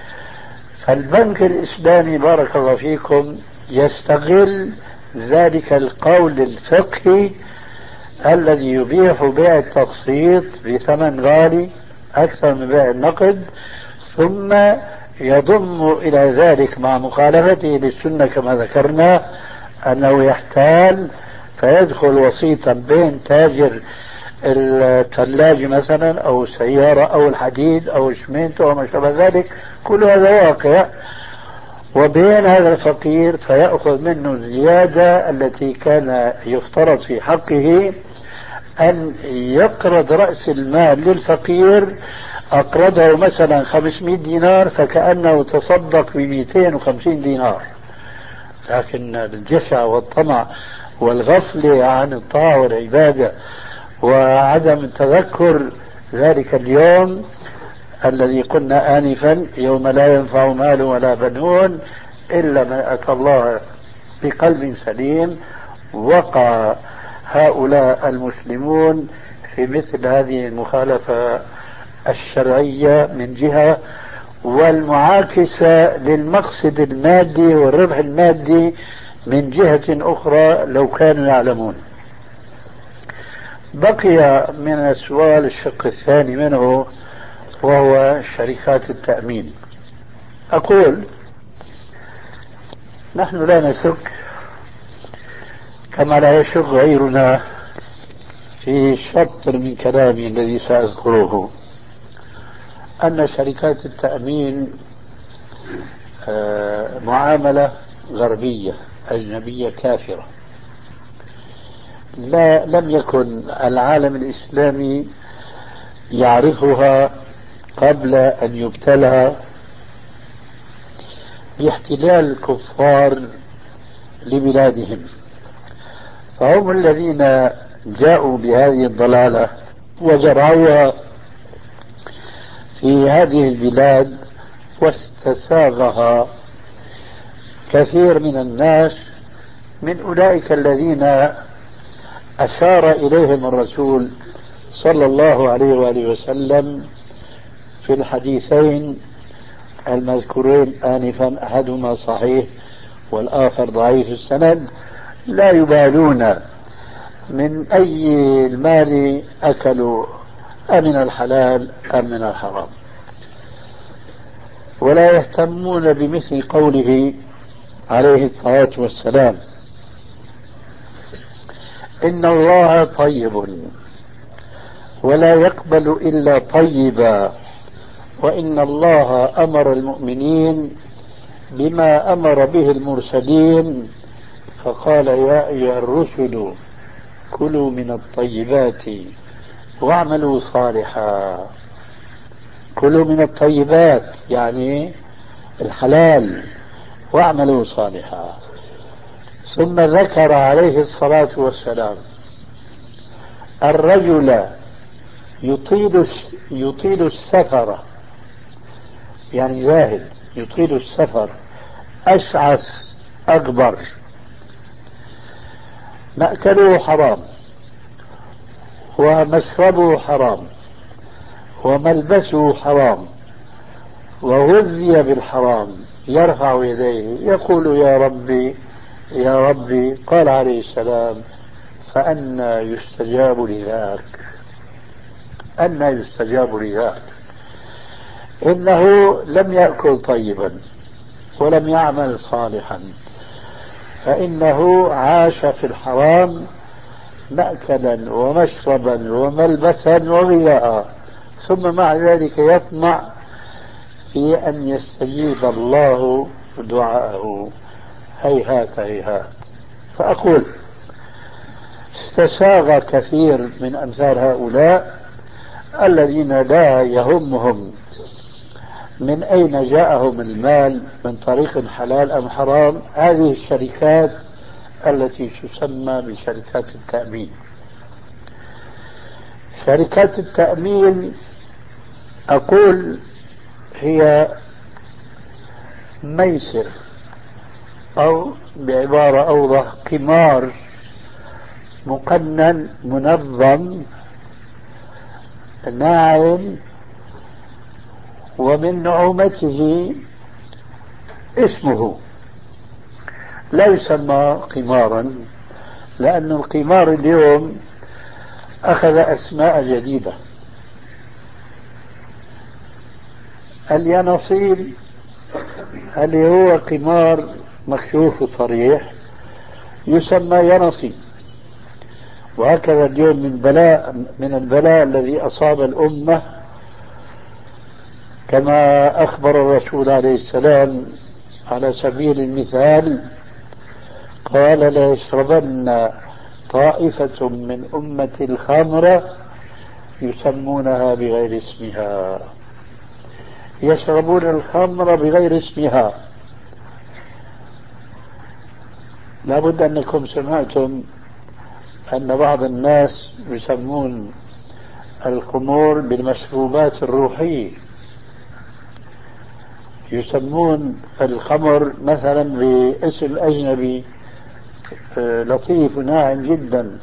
[SPEAKER 4] فالبنك الإسلامي بارك الله فيكم يستغل ذلك القول الفقهي الذي يبيح بيع التقسيط بثمن غالي أكثر من بيع النقد، ثم يضم إلى ذلك مع مخالفته للسنة كما ذكرنا أنه يحتال فيدخل وسيطا بين تاجر الثلاجة مثلا أو السيارة أو الحديد أو الشمنت أو ما شابه ذلك، كل هذا واقع، وبين هذا الفقير فيأخذ منه الزيادة التي كان يفترض في حقه أن يقرض رأس المال للفقير. أقرضه مثلا خمسمائة دينار فكأنه تصدق ب مئتين وخمسين دينار، لكن الجشع والطمع والغفلة عن الطاعة والعبادة وعدم تذكر ذلك اليوم الذي قلنا آنفا يوم لا ينفع مال ولا بنون إلا من أتى الله بقلب سليم، وقع هؤلاء المسلمون في مثل هذه المخالفة الشرعية من جهة، والمعاكسة للمقصد المادي والربح المادي من جهة أخرى لو كانوا يعلمون. بقي من السؤال الشق الثاني منه وهو شركات التأمين. أقول نحن لا نشك كما لا يشك غيرنا في شطر من كلامي الذي سأذكره أن شركات التأمين معاملة غربية أجنبية كافرة. لا لم يكن العالم الإسلامي يعرفها قبل أن يبتلى باحتلال الكفار لبلادهم، فهم الذين جاءوا بهذه الضلالة وزرعوها في هذه البلاد واستساغها كثير من الناس، من أولئك الذين أشار إليهم الرسول صلى الله عليه وآله وسلم في الحديثين المذكورين آنفا، أحدهما صحيح والآخر ضعيف السند: لا يبالون من أي المال أكلوا أمن الحلال أم من الحرام، ولا يهتمون بمثل قوله عليه الصلاة والسلام: إن الله طيب ولا يقبل إلا طيبا، وإن الله أمر المؤمنين بما أمر به المرسلين فقال يا أيها الرسل كلوا من الطيبات واعملوا صالحا. كلوا من الطيبات يعني الحلال، واعملوا صالحا. ثم ذكر عليه الصلاة والسلام الرجل يطيل يطيل السفر، يعني زاهد يطيل السفر، أشعث أكبر، مأكله حرام ومشربه حرام وملبسه حرام وغذي بالحرام، يرفع يديه يقول يا ربي يا ربي. قال عليه السلام فأنى يستجاب لذاك، أنى يستجاب لذاك. إنه لم يأكل طيبا ولم يعمل صالحا، فإنه عاش في الحرام مأكلا ومشربا وملبسا وغذاء، ثم مع ذلك يطمع في أن يستجيب الله دعاءه. هيهات هيهات. فأقول استساغ كثير من أمثال هؤلاء الذين لا يهمهم من أين جاءهم المال، من طريق حلال أم حرام، هذه الشركات التي تسمى بشركات التأمين. شركات التأمين أقول هي ميسر، أو بعبارة أوضح قمار مقنن منظم ناعم، ومن نعومته اسمه لا يسمى قمارا، لأن القمار اليوم أخذ أسماء جديدة. اليانصيب اللي هو قمار مكشوف وصريح يسمى يانصيب. وهكذا اليوم من بلاء من البلاء الذي أصاب الأمة، كما أخبر الرسول عليه السلام على سبيل المثال قال لا يشربن طائفة من أمة الخمر يسمونها بغير اسمها، يشربون الخمر بغير اسمها. لابد أنكم سمعتم أن بعض الناس يسمون الخمور بالمشروبات الروحية، يسمون الخمر مثلا باسم أجنبي لطيف وناعم جدا،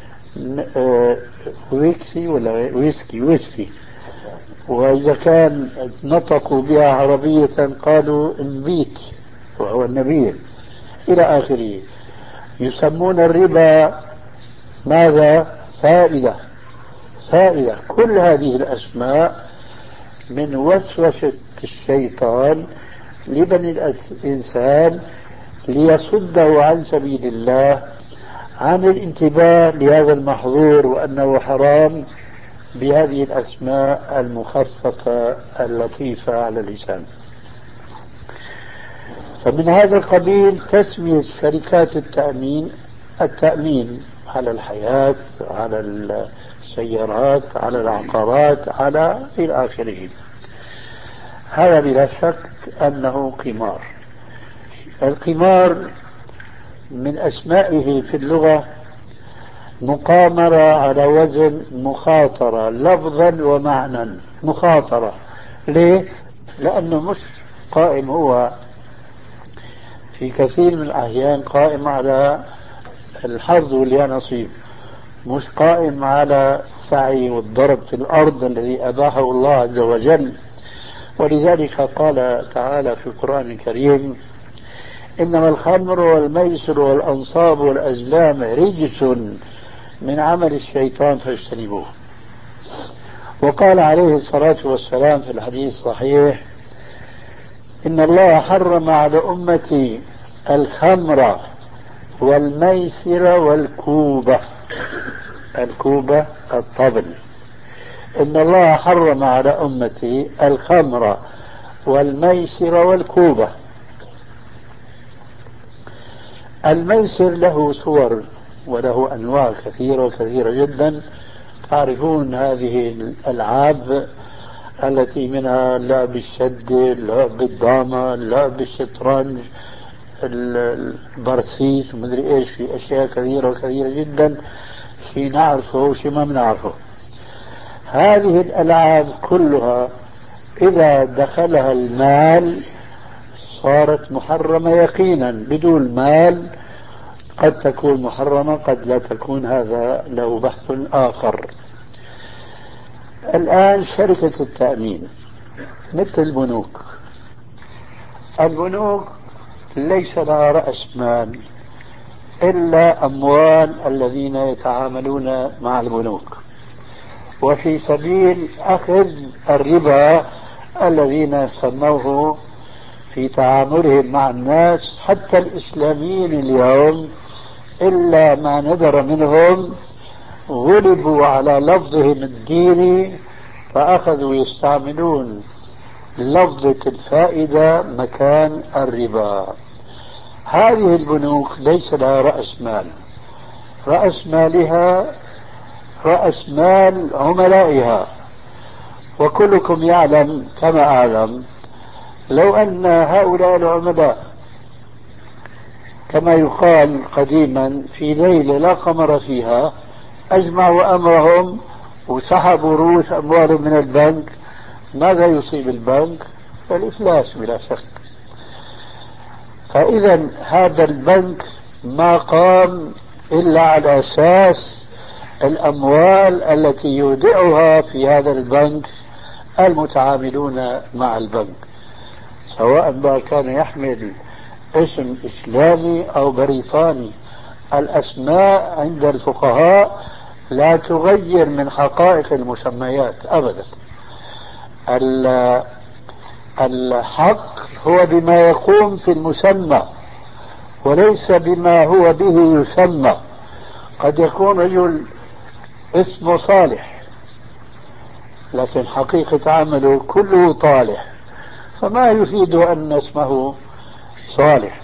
[SPEAKER 4] ويكسي ولا ويسكي ويسكي، وإذا كان نطقوا بها عربية قالوا النبيت وهو النبيل إلى آخره. يسمون الربا ماذا؟ فائدة. فائدة. كل هذه الأسماء من وسوسة الشيطان لبني الإنسان ليصده عن سبيل الله، عن الانتباه لهذا المحظور وأنه حرام بهذه الأسماء المخففة اللطيفة على اللسان. فمن هذا القبيل تسمية شركات التأمين التأمين على الحياة، على السيارات، على العقارات، على إلى آخره. هذا بلا شك أنه قمار. القمار من أسمائه في اللغة مقامرة على وزن مخاطرة لفظا ومعنى. مخاطرة ليه؟ لأنه مش قائم هو في كثير من الأحيان قائم على الحظ واليانصيب، مش قائم على السعي والضرب في الأرض الذي أباحه الله عز وجل. ولذلك قال تعالى في القرآن الكريم إنما الخمر والميسر والأنصاب والأزلام رجس من عمل الشيطان فاجتنبوه. وقال عليه الصلاة والسلام في الحديث الصحيح إن الله حرم على أمتي الخمر والميسر والكوبة. الكوبة الطبل. إن الله حرم على أمتي الخمر والميسر والكوبة. الميسر له صور وله أنواع كثيرة كثيرة جدا. تعرفون هذه الألعاب التي منها لعب الشدة، لعب الدامة، لعب الشطرنج، البرسيس ومدري ايش، في اشياء كثيرة وكثيرة جدا، شيء نعرفه وشيء ما بنعرفه. هذه الألعاب كلها إذا دخلها المال صارت محرمة يقينا. بدون مال قد تكون محرمة، قد لا تكون، هذا له بحث آخر. الآن شركة التأمين مثل البنوك، البنوك ليس لها رأس مال إلا أموال الذين يتعاملون مع البنوك، وفي سبيل أخذ الربا الذين سموه في تعاملهم مع الناس. حتى الإسلاميين اليوم إلا ما ندر منهم غلبوا على لفظهم الديني فأخذوا يستعملون لفظة الفائدة مكان الربا. هذه البنوك ليس لها رأس مال، رأس مالها رأس مال عملائها. وكلكم يعلم كما أعلم لو أن هؤلاء العملاء كما يقال قديما في ليلة لا قمر فيها أجمعوا أمرهم وسحبوا رؤوس أموالهم من البنك، ماذا يصيب البنك؟ الإفلاس بلا شك. فإذا هذا البنك ما قام إلا على أساس الأموال التي يودعها في هذا البنك المتعاملون مع البنك، سواء ما كان يحمل اسم إسلامي أو بريطاني. الأسماء عند الفقهاء لا تغير من حقائق المسميات أبدا. الحق هو بما يقوم في المسمى وليس بما هو به يسمى. قد يكون رجل اسمه صالح لكن حقيقة عمله كله طالح، فما يفيد أن اسمه صالح.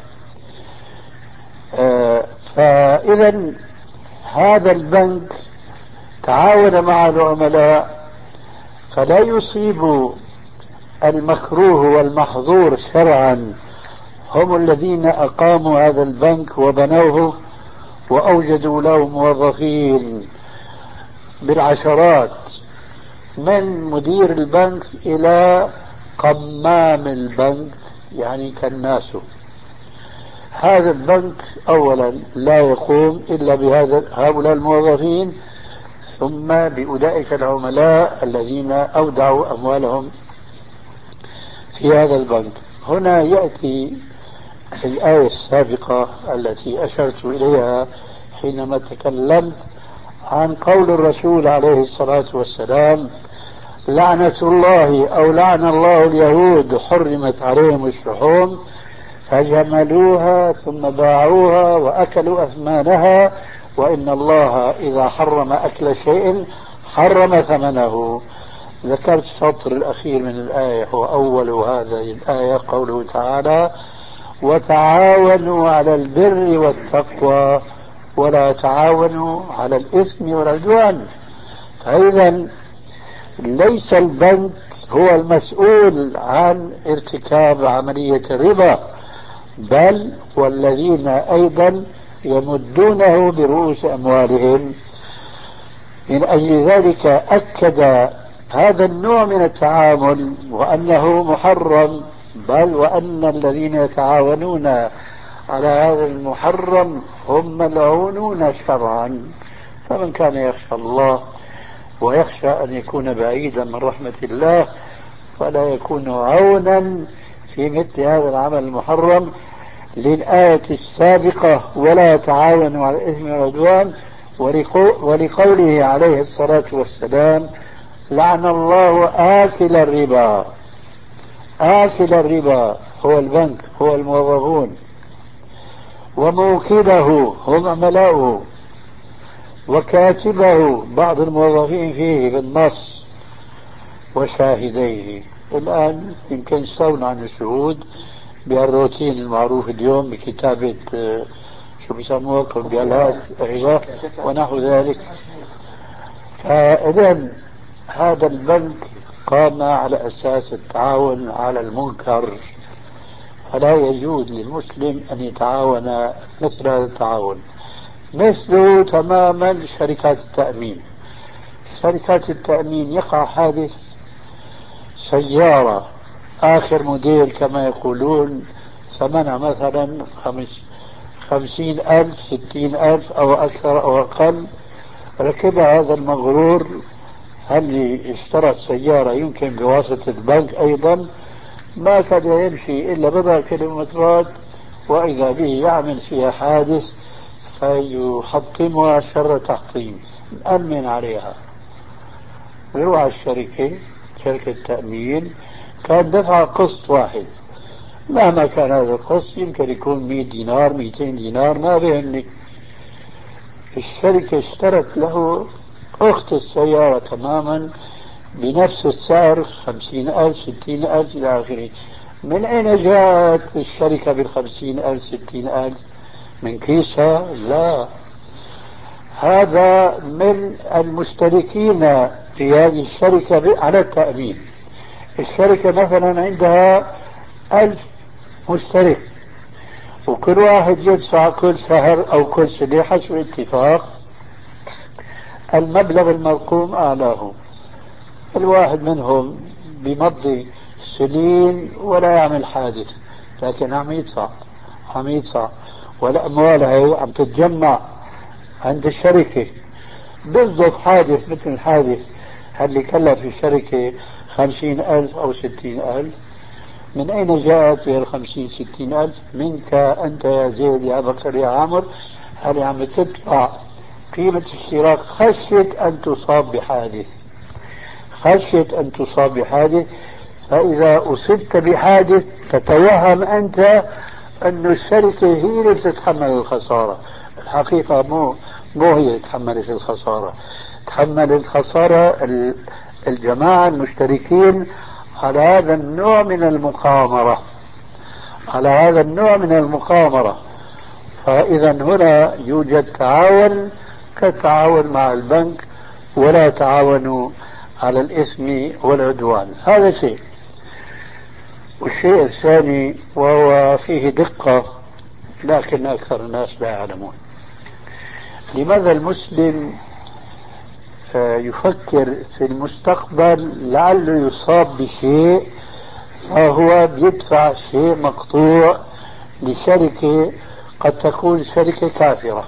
[SPEAKER 4] آه فإذا هذا البنك تعاون مع العملاء فلا يصيب المكروه والمحظور شرعا. هم الذين أقاموا هذا البنك وبنوه وأوجدوا له موظفين بالعشرات، من مدير البنك إلى قمام البنك يعني كالناس. هذا البنك أولا لا يقوم إلا بهذا هؤلاء الموظفين، ثم بأولئك العملاء الذين أودعوا أموالهم في هذا البنك. هنا يأتي الآية السابقة التي أشرت إليها حينما تكلمت عن قول الرسول عليه الصلاة والسلام: لعنة الله أو لعن الله اليهود حرمت عليهم الشحوم فجملوها ثم باعوها وأكلوا أثمانها وإن الله إذا حرم أكل شيء حرم ثمنه. ذكرت السطر الأخير من الآية هو أول هذه الآية، قوله تعالى: وتعاونوا على البر والتقوى ولا تعاونوا على الإثم والعدوان. فإذا ليس البنك هو المسؤول عن ارتكاب عملية الربا، بل والذين أيضا يمدونه برؤوس أموالهم. من أجل ذلك أكد هذا النوع من التعامل وأنه محرم، بل وأن الذين يتعاونون على هذا المحرم هم ملعونون شرعا. فمن كان يخشى الله ويخشى أن يكون بعيدا من رحمة الله فلا يكون عونا في مثل هذا العمل المحرم. للآية السابقة: ولا تعاونوا على الإثم والعدوان، ولقوله عليه الصلاة والسلام: لعن الله آكل الربا. آكل الربا هو البنك، هو الموظفون، وموكله هم عملاؤه، وكاتبه بعض الموظفين فيه بالنص وشاهديه. الآن يمكن استغنوا عن الشهود بالروتين المعروف اليوم بكتابة شو بيسموها كمبيالات أيوة ونحو ذلك. فإذا هذا البنك قام على أساس التعاون على المنكر، فلا يجوز للمسلم أن يتعاون مثل هذا التعاون. مثله تماما شركات التأمين. شركات التأمين يقع حادث سيارة آخر موديل كما يقولون ثمنها مثلا خمس خمسين ألف ستين ألف أو أكثر أو أقل، ركبها هذا المغرور هل اشترى السيارة يمكن بواسطة البنك أيضا، ما كان يمشي إلا بضع كيلومترات وإذا به يعمل فيها حادث فيحطمها شر تحطيم، نأمن عليها. ويروح على الشركة، شركة تأمين، كان دفع قسط واحد، مهما كان هذا القسط يمكن يكون مئة دينار مئتين دينار ما بيهمني. الشركة اشترت له أخت السيارة تماما بنفس السعر خمسين ألف ستين ألف إلى آخره. من أين جاءت الشركة بالخمسين ألف ستين ألف؟ من كيسها؟ لا، هذا من المشتركين في هذه الشركة على التأمين. الشركة مثلا عندها ألف مشترك وكل واحد يدفع كل شهر أو كل سنة حسب اتفاق المبلغ المرقوم أعلاه. الواحد منهم بمضي سنين ولا يعمل حادث، لكن عم يدفع عم يدفع والأموال هي عم تتجمع عند الشركة. بيصدف حادث مثل الحادث اللي كلف الشركة خمسين ألف أو ستين ألف. من أين جاءت هي الخمسين ستين ألف؟ منك أنت يا زيد يا بكر يا عمر، هل عم تدفع قيمة اشتراك خشية أن تصاب بحادث، خشية أن تصاب بحادث. فإذا أصبت بحادث تتوهم أنت أن الشركة هي اللي تتحمل الخسارة. الحقيقة مو مو هي تحملت الخسارة، تحمل الخسارة الجماعة المشتركين على هذا النوع من المقامرة، على هذا النوع من المقامرة. فإذا هنا يوجد تعاون كالتعاون مع البنك، ولا تعاونوا على الإثم والعدوان. هذا شيء. والشيء الثاني وهو فيه دقة لكن أكثر الناس لا يعلمون، لماذا المسلم يفكر في المستقبل لعله يصاب بشيء فهو بيدفع شيء مقطوع لشركة قد تكون شركة كافرة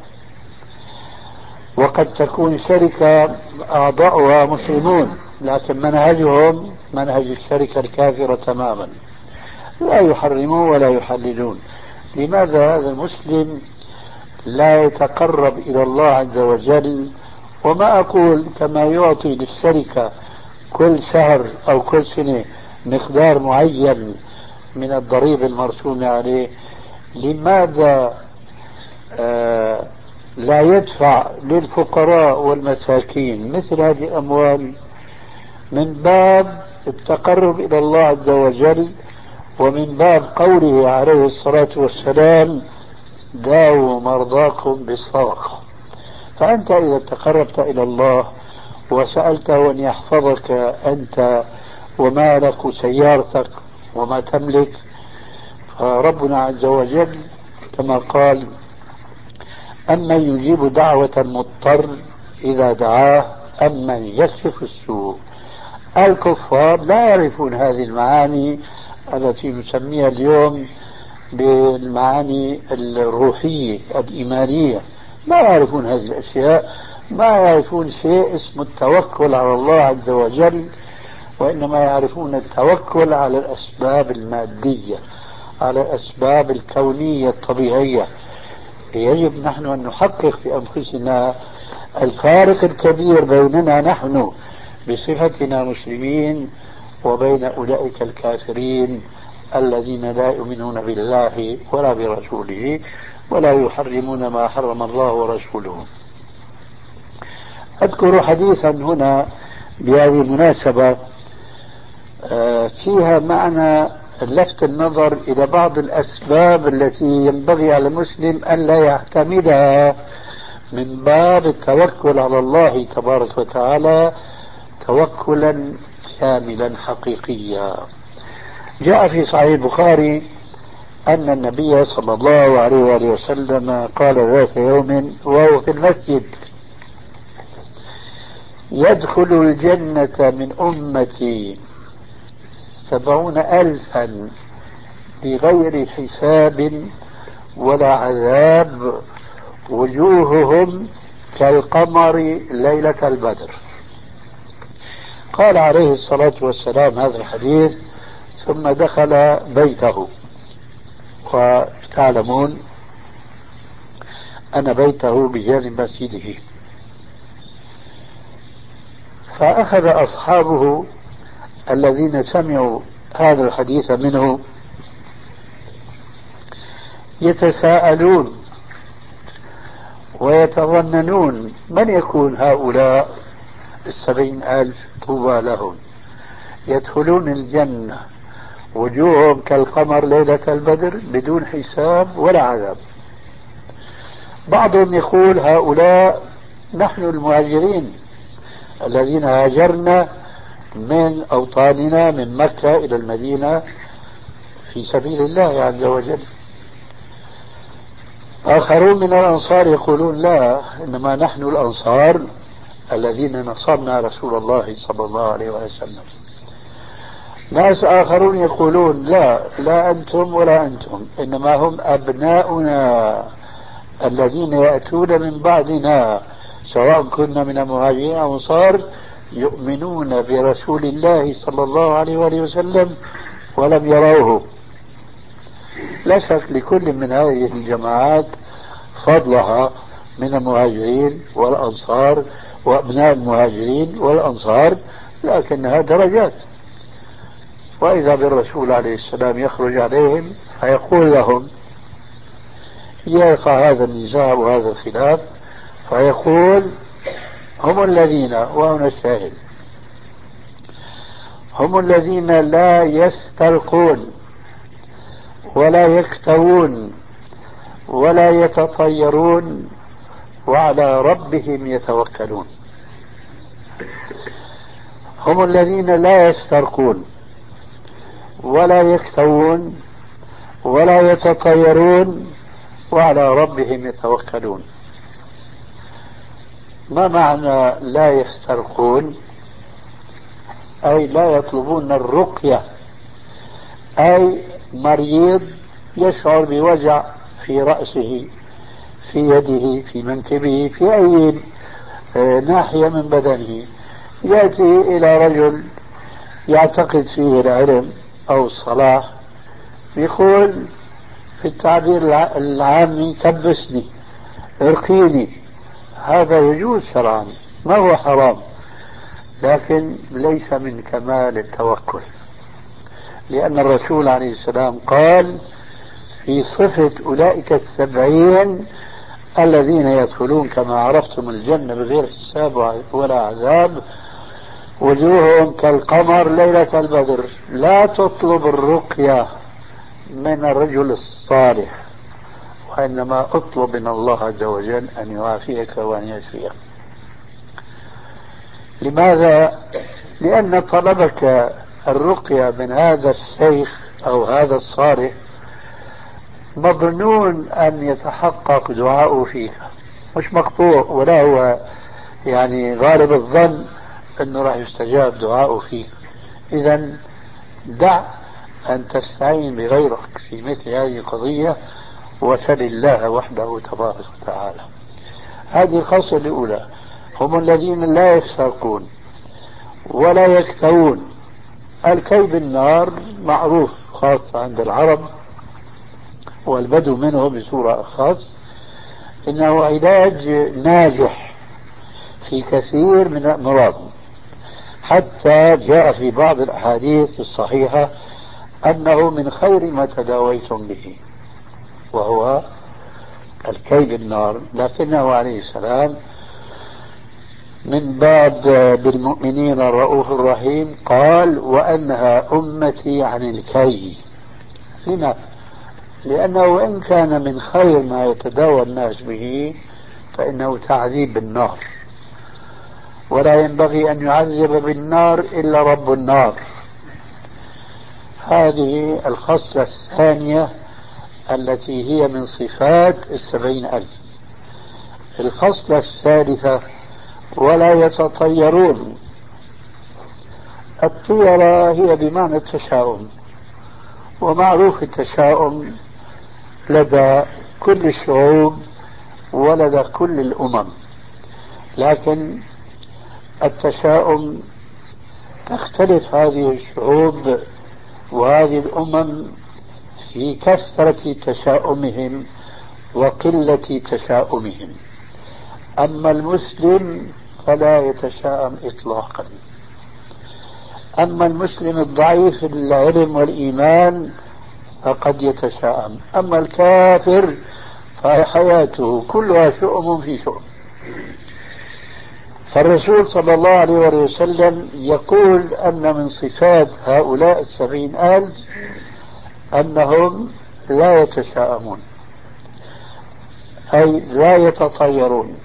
[SPEAKER 4] وقد تكون شركة أعضاؤها مسلمون لكن منهجهم منهج الشركة الكافرة تماما، لا يحرمون ولا يحللون. لماذا هذا المسلم لا يتقرب إلى الله عز وجل؟ وما أقول كما يعطي للشركة كل شهر أو كل سنة مقدار معين من الضريبة المرسومة عليه، لماذا آه لا يدفع للفقراء والمساكين مثل هذه الأموال من باب التقرب إلى الله عز وجل، ومن باب قوله عليه الصلاة والسلام داووا مرضاكم بالصدقة. فأنت إذا تقربت إلى الله وسألته أن يحفظك أنت ومالك وسيارتك وما تملك، فربنا عز وجل كما قال أمن يجيب دعوة المضطر إذا دعاه أمن يكشف السوء. الكفار لا يعرفون هذه المعاني التي نسميها اليوم بالمعاني الروحية الإيمانية، ما يعرفون هذه الأشياء، ما يعرفون شيء اسمه التوكل على الله عز وجل، وإنما يعرفون التوكل على الأسباب المادية، على الأسباب الكونية الطبيعية. يجب نحن أن نحقق في أنفسنا الفارق الكبير بيننا نحن بصفتنا مسلمين وبين أولئك الكافرين الذين لا يؤمنون بالله ولا برسوله ولا يحرمون ما حرم الله ورسوله. أذكر حديثا هنا بهذه المناسبة فيها معنى لفت النظر إلى بعض الأسباب التي ينبغي على المسلم أن لا يعتمدها من باب التوكل على الله تبارك وتعالى توكلا كاملا حقيقيا. جاء في صحيح البخاري أن النبي صلى الله عليه وآله وسلم قال ذات يوم وهو في المسجد: يدخل الجنة من أمتي سبعون ألفا بغير حساب ولا عذاب وجوههم كالقمر ليلة البدر. قال عليه الصلاة والسلام هذا الحديث ثم دخل بيته، وتعلمون أن بيته بجانب مسجده، فأخذ أصحابه الذين سمعوا هذا الحديث منه يتساءلون ويتظننون من يكون هؤلاء السبعين ألف طوبى لهم يدخلون الجنة وجوههم كالقمر ليلة البدر بدون حساب ولا عذاب. بعضهم يقول هؤلاء نحن المهاجرين الذين هاجرنا من أوطاننا من مكة إلى المدينة في سبيل الله عز وجل. آخرون من الأنصار يقولون لا، إنما نحن الأنصار الذين نصرنا رسول الله صلى الله عليه وسلم. ناس آخرون يقولون لا لا أنتم ولا أنتم، إنما هم أبناؤنا الذين يأتون من بعدنا سواء كنا من المهاجرين أو الأنصار يؤمنون برسول الله صلى الله عليه وآله وسلم ولم يروه. لا شك لكل من هذه الجماعات فضلها من المهاجرين والأنصار وأبناء المهاجرين والأنصار، لكنها درجات. وإذا بالرسول عليه السلام يخرج عليهم فيقول لهم يقع هذا النزاع وهذا الخلاف، فيقول هم الذين، وهنا الشاهد، هم الذين لا يسترقون ولا يكتوون ولا يتطيرون وعلى ربهم يتوكلون. هم الذين لا يسترقون ولا يكتوون ولا يتطيرون وعلى ربهم يتوكلون. ما معنى لا يسترقون؟ أي لا يطلبون الرقية، أي مريض يشعر بوجع في رأسه في يده في منكبه في أي ناحية من بدنه، يأتي إلى رجل يعتقد فيه العلم أو الصلاح، يقول في التعبير العامي كبسني ارقيني. هذا يجوز شرعا، ما هو حرام، لكن ليس من كمال التوكل، لأن الرسول عليه السلام قال في صفة أولئك السبعين الذين يدخلون كما عرفتم الجنة بغير حساب ولا عذاب وجوههم كالقمر ليلة البدر. لا تطلب الرقية من الرجل الصالح، وإنما اطلب من الله عز وجل أن يعافيك وأن يشفيك. لماذا؟ لأن طلبك الرقية من هذا الشيخ أو هذا الصالح مظنون أن يتحقق دعاؤه فيك، مش مقطوع، ولا هو يعني غالب الظن أنه راح يستجاب دعاؤه فيك. إذا دع أن تستعين بغيرك في مثل هذه القضية وسل الله وحده تبارك وتعالى. هذه الخاصة الأولى. هم الذين لا يسترقون ولا يكتوون. الكي بالنار معروف خاصة عند العرب والبدو منه بصورة أخص، إنه علاج ناجح في كثير من الأمراض، حتى جاء في بعض الأحاديث الصحيحة أنه من خير ما تداويتم به، وهو الكي بالنار. لكنه عليه السلام من باب بالمؤمنين الرؤوف الرحيم قال وأنهى أمتي عن الكي. لماذا؟ لأنه وإن كان من خير ما يتداوى الناس به فإنه تعذيب بالنار، ولا ينبغي أن يعذب بالنار إلا رب النار. هذه الخصلة الثانية التي هي من صفات السبعين ألف. الخصلة الثالثة ولا يتطيرون. الطيرة هي بمعنى التشاؤم، ومعروف التشاؤم لدى كل الشعوب ولدى كل الأمم، لكن التشاؤم تختلف هذه الشعوب وهذه الأمم في كثرة تشاؤمهم وقلة تشاؤمهم. أما المسلم فلا يتشاءم إطلاقا. أما المسلم الضعيف في العلم والإيمان فقد يتشاءم، أما الكافر فحياته كلها شؤم في شؤم. فالرسول صلى الله عليه وسلم يقول أن من صفات هؤلاء السبعين ألف أنهم لا يتشاءمون، أي لا يتطيرون.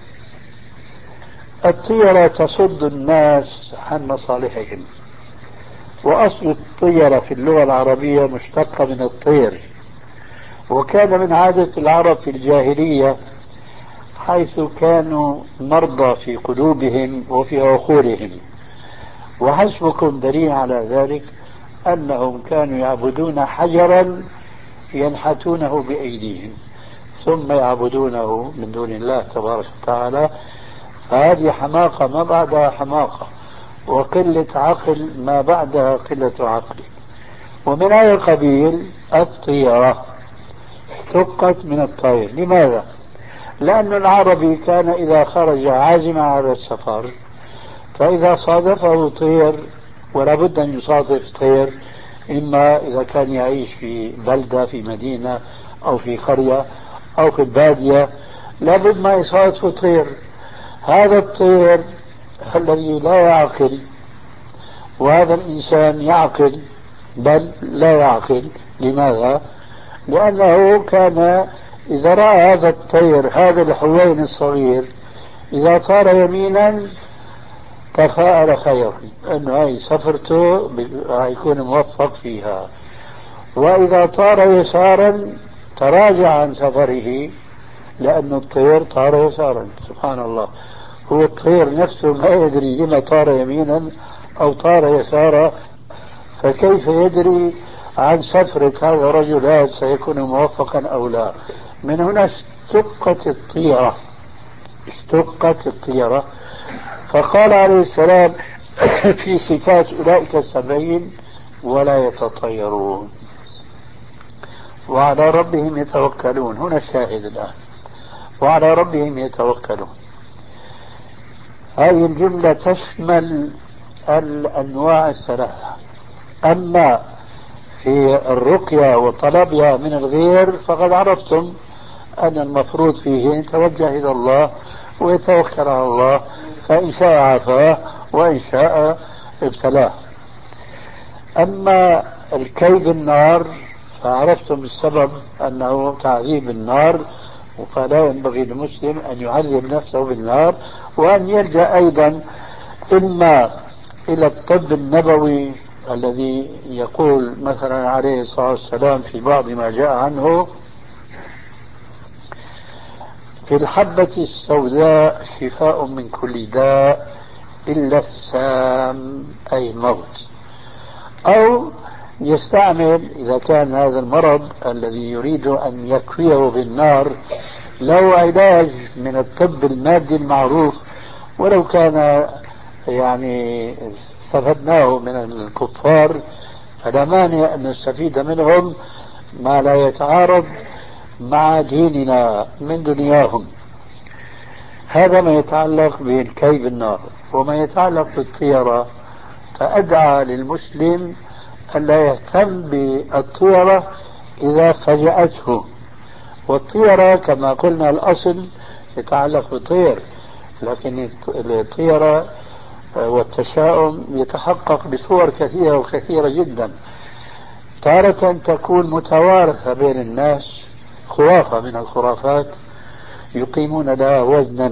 [SPEAKER 4] الطيرة تصد الناس عن مصالحهم، وأصل الطيرة في اللغة العربية مشتقة من الطير، وكان من عادة العرب في الجاهلية حيث كانوا مرضى في قلوبهم وفي عقولهم. وحسبكم دليل على ذلك أنهم كانوا يعبدون حجرا ينحتونه بأيديهم ثم يعبدونه من دون الله تبارك وتعالى. فهذه حماقة ما بعدها حماقة، وقلة عقل ما بعدها قلة عقل. ومن هذا القبيل الطيرة اشتقت من الطير. لماذا؟ لأن العربي كان إذا خرج عازما على السفر فإذا صادفه طير، ولا بد أن يصادف طير، إما إذا كان يعيش في بلدة في مدينة أو في قرية أو في البادية لابد ما يصادف طير. هذا الطير الذي لا يعقل، وهذا الإنسان يعقل بل لا يعقل. لماذا؟ لأنه كان إذا رأى هذا الطير، هذا الحوين الصغير، إذا طار يمينا تفاءل خيرا أنه هاي سفرته يكون موفق فيها، وإذا طار يسارا تراجع عن سفره لأن الطير طار يسارا. سبحان الله، هو الطير نفسه ما يدري لما طار يمينا أو طار يسارا، فكيف يدري عن سفرة هذا الرجل هذا سيكون موفقا أو لا؟ من هنا اشتقت الطيرة، اشتقت الطيرة. فقال عليه السلام في صفات أولئك السبعين ولا يتطيرون وعلى ربهم يتوكلون. هنا الشاهد الآن، وعلى ربهم يتوكلون. هذه الجملة تشمل الأنواع الثلاثة. أما في الرقية وطلبها من الغير فقد عرفتم أن المفروض فيه يتوجه إلى الله ويتوكل على الله، فإن شاء عافاه وإن شاء ابتلاه. أما الكي بالنار فعرفتم السبب أنه تعذيب النار، فلا ينبغي للمسلم أن يعذب نفسه بالنار، وأن يلجأ أيضا إما إلى الطب النبوي الذي يقول مثلا عليه الصلاة والسلام في بعض ما جاء عنه في الحبة السوداء شفاء من كل داء إلا السام أي الموت. أو يستعمل إذا كان هذا المرض الذي يريد أن يكفيه بالنار له علاج من الطب المادي المعروف، ولو كان يعني استفدناه من الكفار فلا مانع أن نستفيد منهم ما لا يتعارض مع ديننا من دنياهم. هذا ما يتعلق بالكي بالنار. وما يتعلق بالطيرة فأدعى للمسلم ألا يهتم بالطيرة إذا فجأته. والطيرة كما قلنا الأصل يتعلق بالطير، لكن الطيرة والتشاؤم يتحقق بصور كثيرة وكثيرة جدا. تارة تكون متوارثة بين الناس، خرافة من الخرافات يقيمون لها وزنا.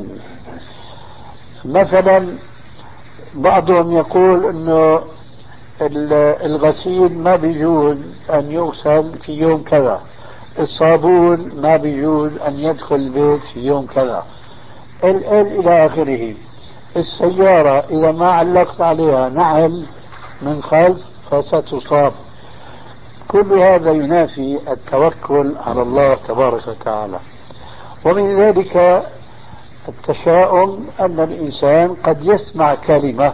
[SPEAKER 4] مثلا بعضهم يقول انه الغسيل ما بيجوز ان يغسل في يوم كذا، الصابون ما بيجوز ان يدخل البيت في يوم كذا، ال ال الى اخره. السيارة اذا ما علقت عليها نعل من خلف فستصاب. كل هذا ينافي التوكل على الله تبارك وتعالى. ومن ذلك التشاؤم، أن الإنسان قد يسمع كلمة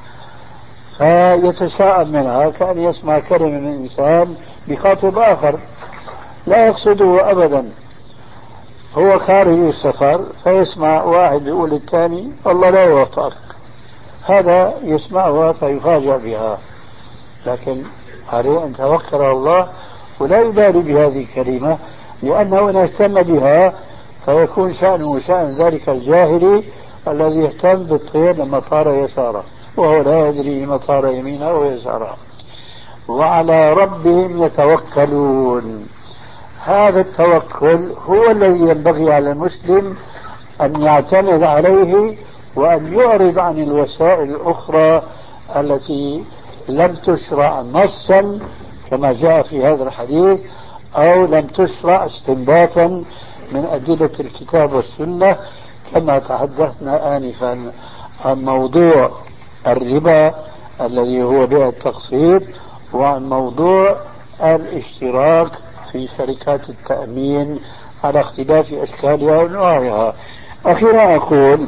[SPEAKER 4] فيتشاءم منها، كأن يسمع كلمة من إنسان بخاطب آخر لا يقصده أبدا. هو خارج السفر فيسمع واحد يقول الثاني الله لا يوفقك، هذا يسمعها فيفاجأ بها، لكن عليه أن توكل على الله ولا يبالي بهذه الكلمة، لأنه إن اهتم بها فيكون شأنه شأن ذلك الجاهلي الذي يهتم بالطير لما طار يساره وهو لا يدري لما طار يمينه أو يساره. وعلى ربهم يتوكلون. هذا التوكل هو الذي ينبغي على المسلم أن يعتمد عليه، وأن يعرض عن الوسائل الأخرى التي لم تشرع نصا كما جاء في هذا الحديث، أو لم تشرع استنباطا من أدلة الكتاب والسنة، كما تحدثنا آنفا عن موضوع الربا الذي هو بيع التقسيط، وعن موضوع الاشتراك في شركات التأمين على اختلاف أشكالها وأنواعها. أخيرا أقول،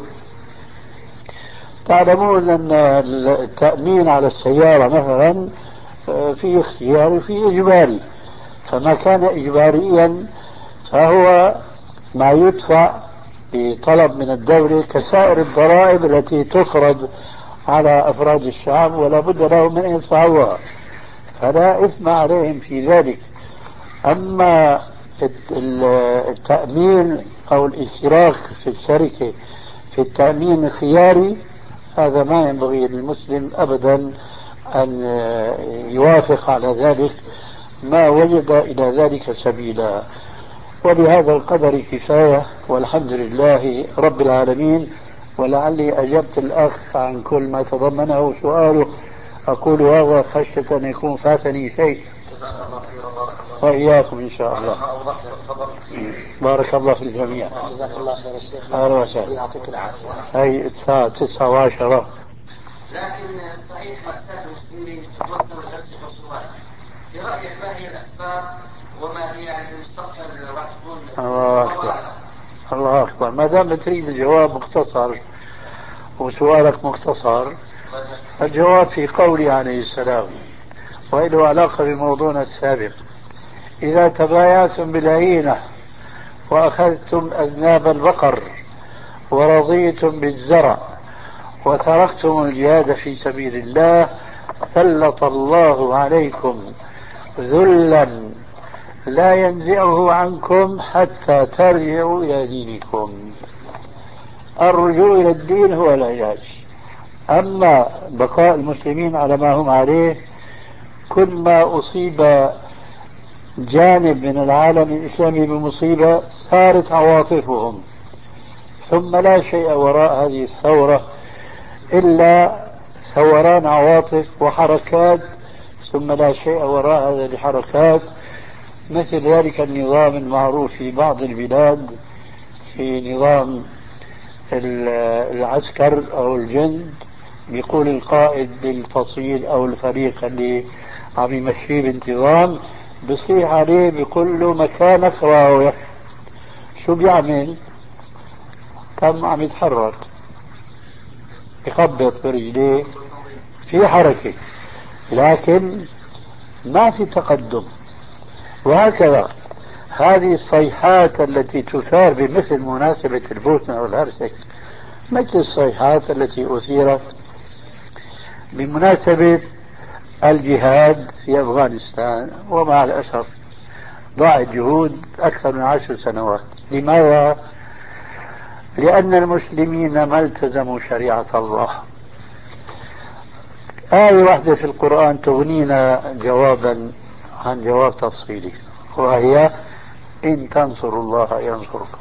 [SPEAKER 4] تعلمون أن التأمين على السيارة مثلا في اختياري وفي إجباري، فما كان إجباريا فهو ما يدفع بطلب من الدولة كسائر الضرائب التي تفرض على أفراد الشعب ولا بد لهم من أن يدفعوها، فلا إثم عليهم في ذلك. أما التأمين أو الاشتراك في الشركة في التأمين الخياري، هذا ما ينبغي للمسلم أبدا أن يوافق على ذلك ما وجد إلى ذلك سبيلا. وبهذا القدر كفاية، والحمد لله رب العالمين. ولعلي أجبت الأخ عن كل ما تضمنه سؤاله. أقول هذا خشية أن يكون فاتني شيء، وإياكم إن شاء الله. بارك الله في الجميع.
[SPEAKER 2] جزاك الله خير الشيخ.
[SPEAKER 4] أهلا وسهلا.
[SPEAKER 2] يعطيك العافية.
[SPEAKER 4] هي الساعة تسعة وعشرة.
[SPEAKER 5] لكن صحيح مأساة المسلمين تتوفر درس الرسومات. في رأيك ما هي الأسباب وما هي يعني المستقبل راح تكون؟
[SPEAKER 4] الله أكبر الله أكبر. ما دام تريد الجواب مختصر وسؤالك مختصر، الجواب في قولي عليه السلام، وله علاقة بموضوعنا السابق: إذا تبايعتم بالعينة وأخذتم أذناب البقر ورضيتم بالزرع وتركتم الجهاد في سبيل الله سلط الله عليكم ذلا لا ينزعه عنكم حتى ترجعوا إلى دينكم. الرجوع إلى الدين هو العلاج. أما بقاء المسلمين على ما هم عليه، كل ما أصيب جانب من العالم الإسلامي بمصيبة ثارت عواطفهم، ثم لا شيء وراء هذه الثورة إلا ثوران عواطف وحركات، ثم لا شيء وراء هذه الحركات مثل ذلك النظام المعروف في بعض البلاد، في نظام العسكر أو الجند، بيقول القائد للفصيل أو الفريق اللي عم يمشيه بانتظام، بصيح عليه بيقول له مكانك راوح. شو بيعمل؟ كم عم يتحرك، يخبط برجليه، في حركة لكن ما في تقدم. وهكذا هذه الصيحات التي تثار بمثل مناسبة البوسنة والهرسك، مثل الصيحات التي أثيرت بمناسبة الجهاد في أفغانستان، ومع الأسف ضاعت جهود أكثر من عشر سنوات. لماذا؟ لأن المسلمين ما التزموا شريعة الله. آية واحدة في القرآن تغنينا جوابا عن جواب تفصيلي، وهي إن تنصروا الله ينصركم.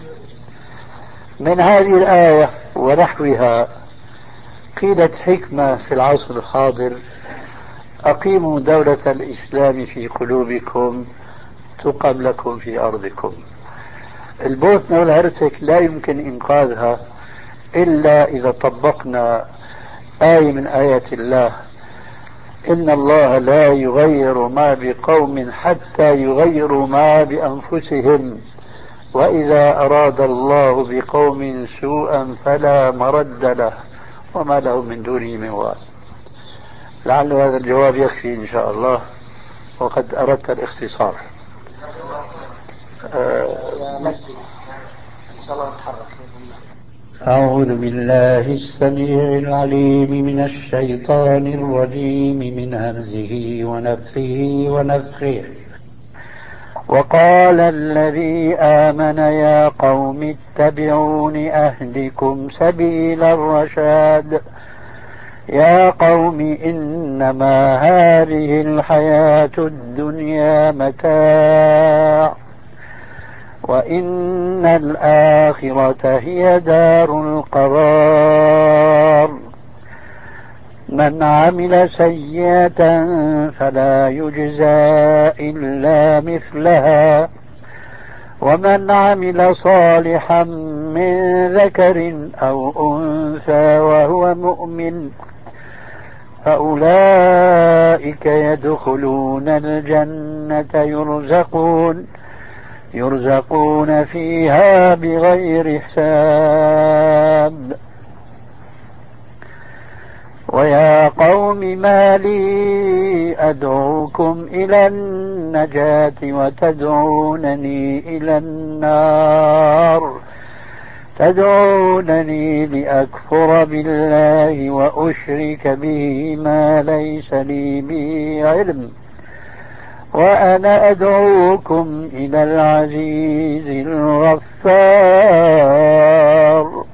[SPEAKER 4] من هذه الآية ونحوها قيلت حكمة في العصر الحاضر: أقيموا دولة الإسلام في قلوبكم تقم لكم في أرضكم. البوسنة والهرسك لا يمكن إنقاذها إلا إذا طبقنا آية من آيات الله: إن الله لا يغير ما بقوم حتى يغيروا ما بأنفسهم، وإذا أراد الله بقوم سوءا فلا مرد له وما له من دونه من وال. لعل هذا الجواب يكفي إن شاء الله، وقد أردت الاختصار. أعوذ بالله السميع العليم من الشيطان الرجيم من همزه ونفخه ونفخه. وقال الذي آمن يا قوم اتبعون أهدكم سبيل الرشاد. يا قوم إنما هذه الحياة الدنيا متاع وإن الآخرة هي دار القرار. من عمل سيئة فلا يجزى إلا مثلها ومن عمل صالحا من ذكر أو أنثى وهو مؤمن فأولئك يدخلون الجنة يرزقون يرزقون فيها بغير حساب. ويا قوم ما لي أدعوكم إلى النجاة وتدعونني إلى النار تدعونني لأكفر بالله وأشرك به ما ليس لي به علم وأنا أدعوكم إلى العزيز الغفار.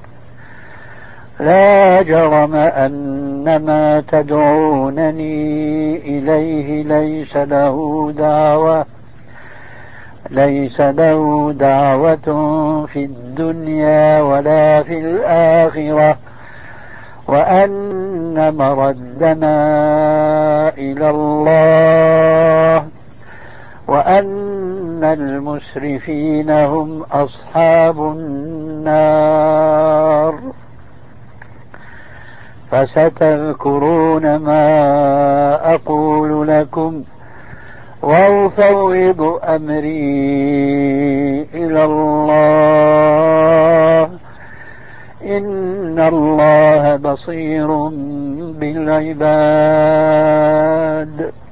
[SPEAKER 4] لا جرم أن ما تدعونني إليه ليس له دعوة ليس له دعوة في الدنيا ولا في الآخرة وأن مردنا إلى الله وأن المسرفين هم أصحاب النار. فستذكرون ما أقول لكم وأفوض أمري إلى الله إن الله بصير بالعباد.